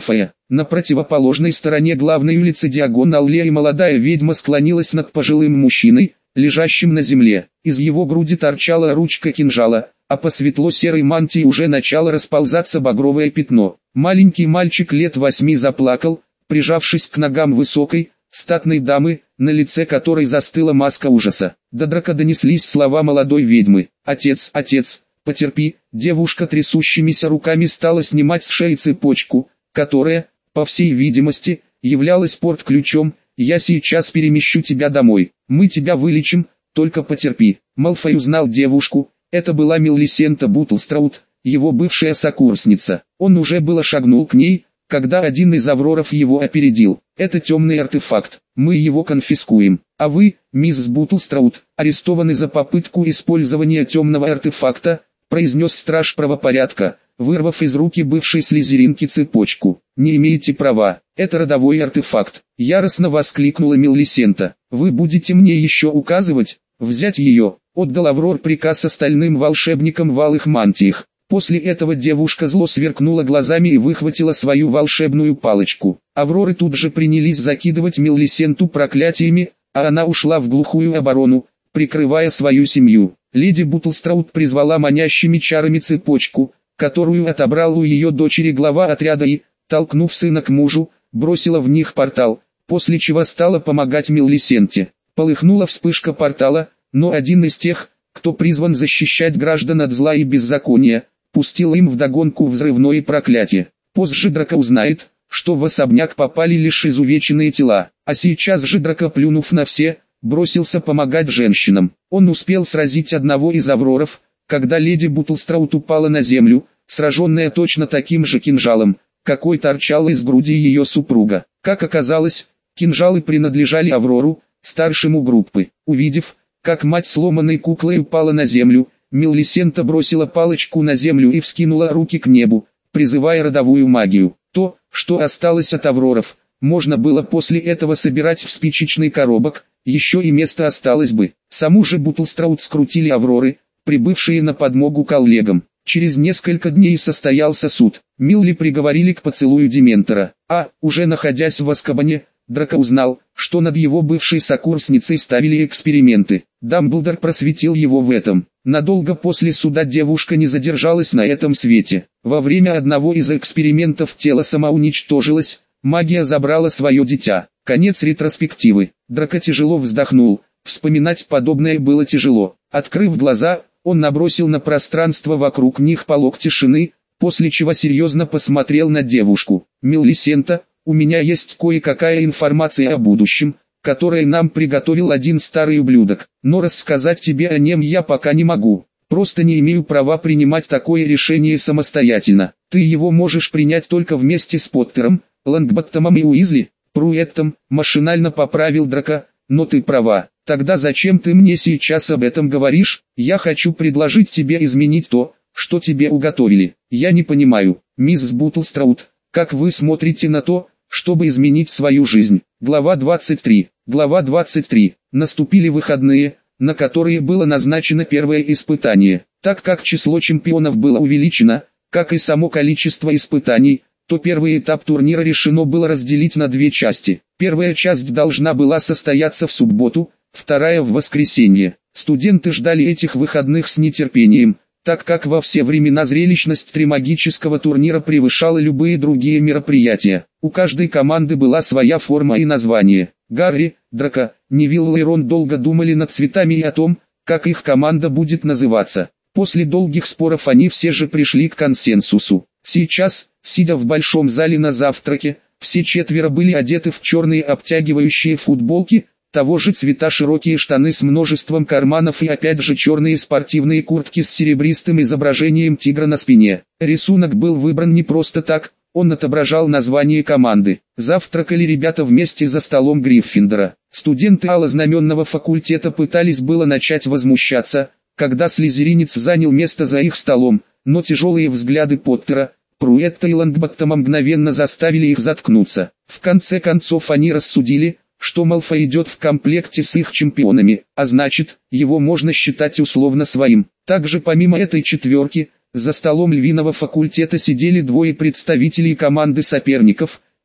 На противоположной стороне главной улицы Диагонал Лея молодая ведьма склонилась над пожилым мужчиной, лежащим на земле. Из его груди торчала ручка кинжала, а по светло-серой мантии уже начало расползаться багровое пятно. Маленький мальчик лет восьми заплакал, прижавшись к ногам высокой, статной дамы, на лице которой застыла маска ужаса. До Драка донеслись слова молодой ведьмы. «Отец, отец, потерпи». Девушка трясущимися руками стала снимать с шеи цепочку, которая, по всей видимости, являлась порт-ключом. «Я сейчас перемещу тебя домой. Мы тебя вылечим, только потерпи». Малфой узнал девушку. Это была Мелисента Буттлстраут, его бывшая сокурсница. Он уже было шагнул к ней, когда один из авроров его опередил. «Это темный артефакт, мы его конфискуем. А вы, мисс Буттлстраут, арестованы за попытку использования темного артефакта», произнес страж правопорядка, вырвав из руки бывшей слизеринки цепочку. «Не имеете права, это родовой артефакт», яростно воскликнула Мелисента. «Вы будете мне еще указывать, взять ее», отдал Аврор приказ остальным волшебникам в алых мантиях. После этого девушка зло сверкнула глазами и выхватила свою волшебную палочку. Авроры тут же принялись закидывать Мелисенту проклятиями, а она ушла в глухую оборону, прикрывая свою семью. Леди Буттлстраут призвала манящими чарами цепочку, которую отобрал у ее дочери глава отряда и, толкнув сына к мужу, бросила в них портал, после чего стала помогать Мелисенте. Полыхнула вспышка портала, но один из тех, кто призван защищать граждан от зла и беззакония, пустил им вдогонку взрывное проклятие. Позже Драко узнает, что в особняк попали лишь изувеченные тела, а сейчас же Драко, плюнув на все, бросился помогать женщинам. Он успел сразить одного из авроров, когда леди Буттлстраут упала на землю, сраженная точно таким же кинжалом, какой торчал из груди ее супруга. Как оказалось, кинжалы принадлежали Аврору, старшему группы. Увидев, как мать сломанной куклой упала на землю, Мелисента бросила палочку на землю и вскинула руки к небу, призывая родовую магию. То, что осталось от авроров, можно было после этого собирать в спичечный коробок, еще и место осталось бы. Саму же Буттлстраут скрутили авроры, прибывшие на подмогу коллегам. Через несколько дней состоялся суд. Милли приговорили к поцелую Дементора, а, уже находясь в Азкабане, Драко узнал, что над его бывшей сокурсницей ставили эксперименты. Дамблдор просветил его в этом. Надолго после суда девушка не задержалась на этом свете. Во время одного из экспериментов тело самоуничтожилось, магия забрала свое дитя. Конец ретроспективы. Драко тяжело вздохнул. Вспоминать подобное было тяжело. Открыв глаза, он набросил на пространство вокруг них полог тишины, после чего серьезно посмотрел на девушку. «Мелисента, у меня есть кое-какая информация о будущем, которую нам приготовил один старый ублюдок, но рассказать тебе о нем я пока не могу. Просто не имею права принимать такое решение самостоятельно. Ты его можешь принять только вместе с Поттером, Лонгботтомом и Уизли, Пруэттом», машинально поправил Драко. «Но ты права. Тогда зачем ты мне сейчас об этом говоришь? Я хочу предложить тебе изменить то, что тебе уготовили. Я не понимаю, мисс Буттлстраут, как вы смотрите на то, чтобы изменить свою жизнь». Глава двадцать три. Глава двадцать три. Наступили выходные, на которые было назначено первое испытание. Так как число чемпионов было увеличено, как и само количество испытаний, то первый этап турнира решено было разделить на две части. Первая часть должна была состояться в субботу, вторая в воскресенье. Студенты ждали этих выходных с нетерпением, так как во все времена зрелищность тримагического турнира превышала любые другие мероприятия. У каждой команды была своя форма и название. Гарри, Драко, Невилл и Рон долго думали над цветами и о том, как их команда будет называться. После долгих споров они все же пришли к консенсусу. Сейчас, сидя в большом зале на завтраке, все четверо были одеты в черные обтягивающие футболки, того же цвета широкие штаны с множеством карманов и опять же черные спортивные куртки с серебристым изображением тигра на спине. Рисунок был выбран не просто так, он отображал название команды. Завтракали ребята вместе за столом Гриффиндора. Студенты алознаменного факультета пытались было начать возмущаться, когда слизеринец занял место за их столом, но тяжелые взгляды Поттера, Пруэтта и Лонгботтома мгновенно заставили их заткнуться. В конце концов они рассудили, что Малфой идет в комплекте с их чемпионами, а значит, его можно считать условно своим. Также помимо этой четверки, за столом львиного факультета сидели двое представителей команды соперников,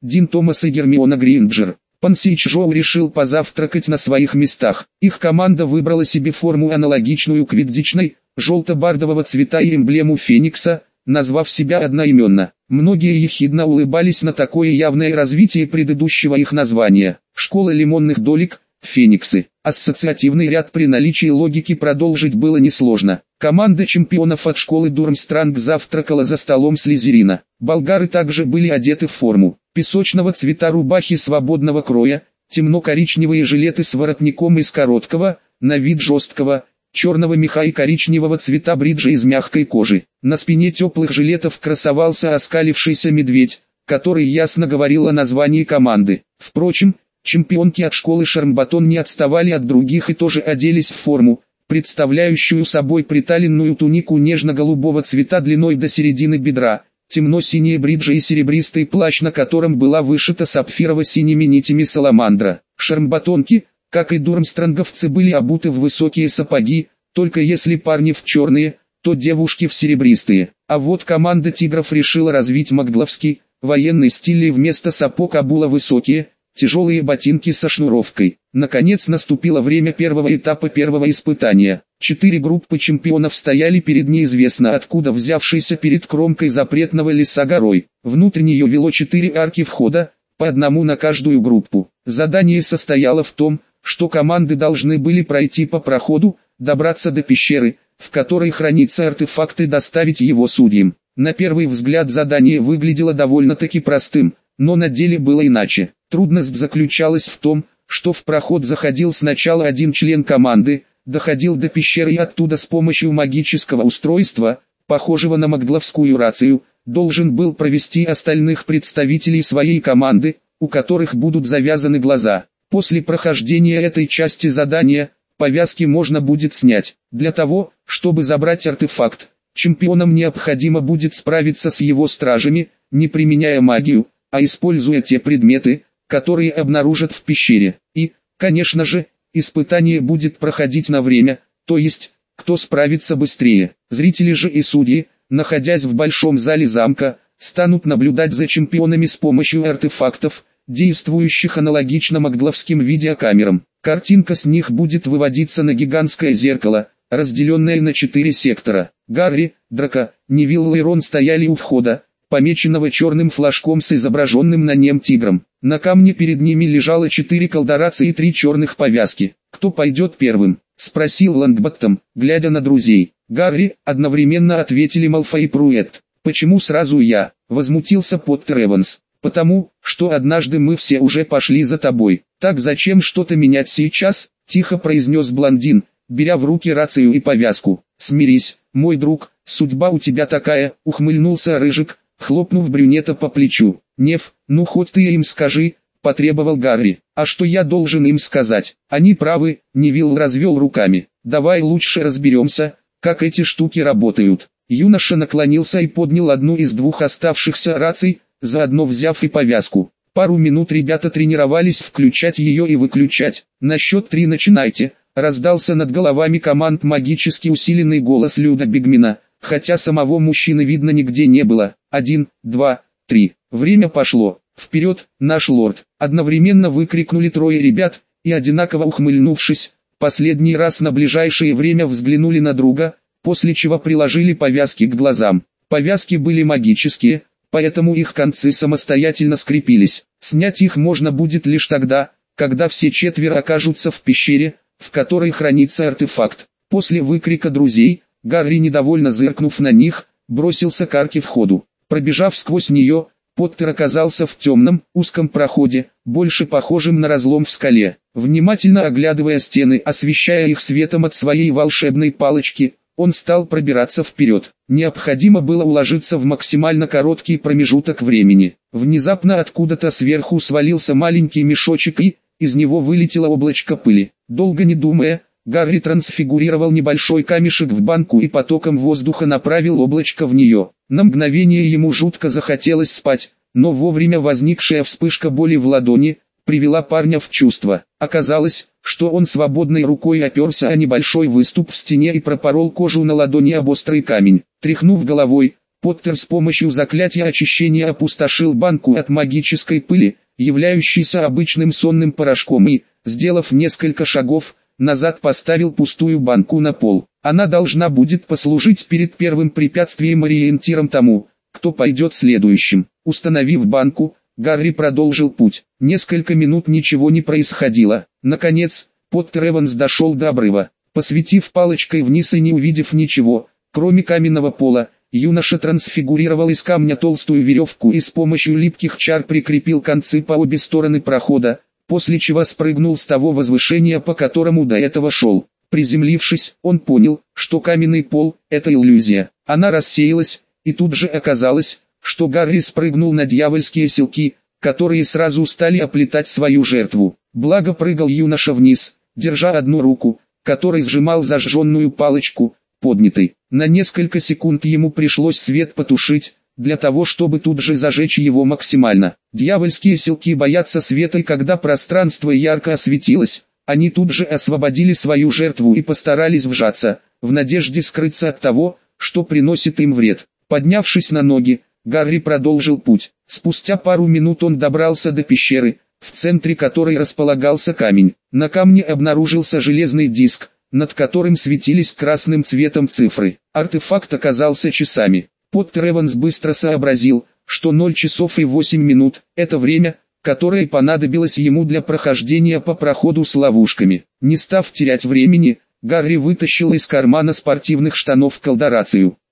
Дин Томас и Гермиона Грейнджер. Пансич Джоу решил позавтракать на своих местах. Их команда выбрала себе форму аналогичную квиддичной, желто-бардового цвета и эмблему Феникса, назвав себя одноименно. Многие ехидно улыбались на такое явное развитие предыдущего их названия. Школа лимонных долек, Фениксы. Ассоциативный ряд при наличии логики продолжить было несложно. Команда чемпионов от школы Дурмстранг завтракала за столом Слизерина. Болгары также были одеты в форму. Песочного цвета рубахи свободного кроя, темно-коричневые жилеты с воротником из короткого, на вид жесткого, черного меха и коричневого цвета бриджа из мягкой кожи. На спине теплых жилетов красовался оскалившийся медведь, который ясно говорил о названии команды. Впрочем, чемпионки от школы Шармбатон не отставали от других и тоже оделись в форму, представляющую собой приталенную тунику нежно-голубого цвета длиной до середины бедра, темно-синие бриджи и серебристый плащ, на котором была вышита сапфирово-синими нитями саламандра. Шармбатонки, как и дурмстранговцы, были обуты в высокие сапоги, только если парни в черные, то девушки в серебристые. А вот команда тигров решила развить макдловский, военный стиль и вместо сапог обула высокие, тяжелые ботинки со шнуровкой. Наконец наступило время первого этапа первого испытания. Четыре группы чемпионов стояли перед неизвестно откуда взявшейся перед кромкой запретного леса горой. Внутрь нее вело четыре арки входа, по одному на каждую группу. Задание состояло в том, что команды должны были пройти по проходу, добраться до пещеры, в которой хранится артефакт, и доставить его судьям. На первый взгляд задание выглядело довольно-таки простым, но на деле было иначе. Трудность заключалась в том, что в проход заходил сначала один член команды, доходил до пещеры и оттуда с помощью магического устройства, похожего на макдловскую рацию, должен был провести остальных представителей своей команды, у которых будут завязаны глаза. После прохождения этой части задания, повязки можно будет снять. Для того, чтобы забрать артефакт, чемпионам необходимо будет справиться с его стражами, не применяя магию, а используя те предметы, которые обнаружат в пещере. И, конечно же, испытание будет проходить на время, то есть, кто справится быстрее. Зрители же и судьи, находясь в большом зале замка, станут наблюдать за чемпионами с помощью артефактов, действующих аналогично макдловским видеокамерам. Картинка с них будет выводиться на гигантское зеркало, разделенное на четыре сектора. Гарри, Драко, Невилл и Рон стояли у входа, помеченного черным флажком с изображенным на нем тигром. На камне перед ними лежало четыре колдорации и три черных повязки. «Кто пойдет первым?» — спросил Лонгботтом, глядя на друзей. Гарри, одновременно ответили Малфой и Пруэтт. «Почему сразу я?» — возмутился Поттер Эванс. «Потому, что однажды мы все уже пошли за тобой. Так зачем что-то менять сейчас?» — тихо произнес блондин, беря в руки рацию и повязку. «Смирись, мой друг, судьба у тебя такая», — ухмыльнулся Рыжик, хлопнув брюнета по плечу. «Нев, ну хоть ты им скажи», — потребовал Гарри. «А что я должен им сказать? Они правы», — Невилл развел руками. «Давай лучше разберемся, как эти штуки работают». Юноша наклонился и поднял одну из двух оставшихся раций, заодно взяв и повязку. Пару минут ребята тренировались включать ее и выключать. «На счет три начинайте», — раздался над головами команд магически усиленный голос Люда Бигмена, хотя самого мужчины видно нигде не было. «Один, два, три». Время пошло. «Вперед, наш лорд!» Одновременно выкрикнули трое ребят, и одинаково ухмыльнувшись, последний раз на ближайшее время взглянули на друга, после чего приложили повязки к глазам. Повязки были магические, поэтому их концы самостоятельно скрепились. Снять их можно будет лишь тогда, когда все четверо окажутся в пещере, в которой хранится артефакт. После выкрика друзей, Гарри, недовольно зыркнув на них, бросился к арке входу. Пробежав сквозь нее, Поттер оказался в темном, узком проходе, больше похожем на разлом в скале. Внимательно оглядывая стены, освещая их светом от своей волшебной палочки, он стал пробираться вперед. Необходимо было уложиться в максимально короткий промежуток времени. Внезапно откуда-то сверху свалился маленький мешочек и, из него вылетело облачко пыли. Долго не думая, Гарри трансфигурировал небольшой камешек в банку и потоком воздуха направил облачко в нее. На мгновение ему жутко захотелось спать, но вовремя возникшая вспышка боли в ладони привела парня в чувство. Оказалось, что он свободной рукой оперся о небольшой выступ в стене и пропорол кожу на ладони об острый камень. Тряхнув головой, Поттер с помощью заклятия очищения опустошил банку от магической пыли, являющейся обычным сонным порошком и, сделав несколько шагов, назад поставил пустую банку на пол. Она должна будет послужить перед первым препятствием ориентиром тому, кто пойдет следующим. Установив банку, Гарри продолжил путь. Несколько минут ничего не происходило. Наконец, Поттер Эванс дошел до обрыва. Посветив палочкой вниз и не увидев ничего, кроме каменного пола, юноша трансфигурировал из камня толстую веревку и с помощью липких чар прикрепил концы по обе стороны прохода, после чего спрыгнул с того возвышения, по которому до этого шел. Приземлившись, он понял, что каменный пол – это иллюзия. Она рассеялась, и тут же оказалось, что Гарри спрыгнул на дьявольские селки, которые сразу стали оплетать свою жертву. Благо прыгал юноша вниз, держа одну руку, которой сжимал зажженную палочку, поднятой. На несколько секунд ему пришлось свет потушить, для того чтобы тут же зажечь его максимально. Дьявольские селки боятся света, и когда пространство ярко осветилось, они тут же освободили свою жертву и постарались вжаться, в надежде скрыться от того, что приносит им вред. Поднявшись на ноги, Гарри продолжил путь. Спустя пару минут он добрался до пещеры, в центре которой располагался камень. На камне обнаружился железный диск, над которым светились красным цветом цифры. Артефакт оказался часами. Поттер Эванс быстро сообразил, что ноль часов и восемь минут – это время, которое понадобилось ему для прохождения по проходу с ловушками. Не став терять времени, Гарри вытащил из кармана спортивных штанов колдорацию.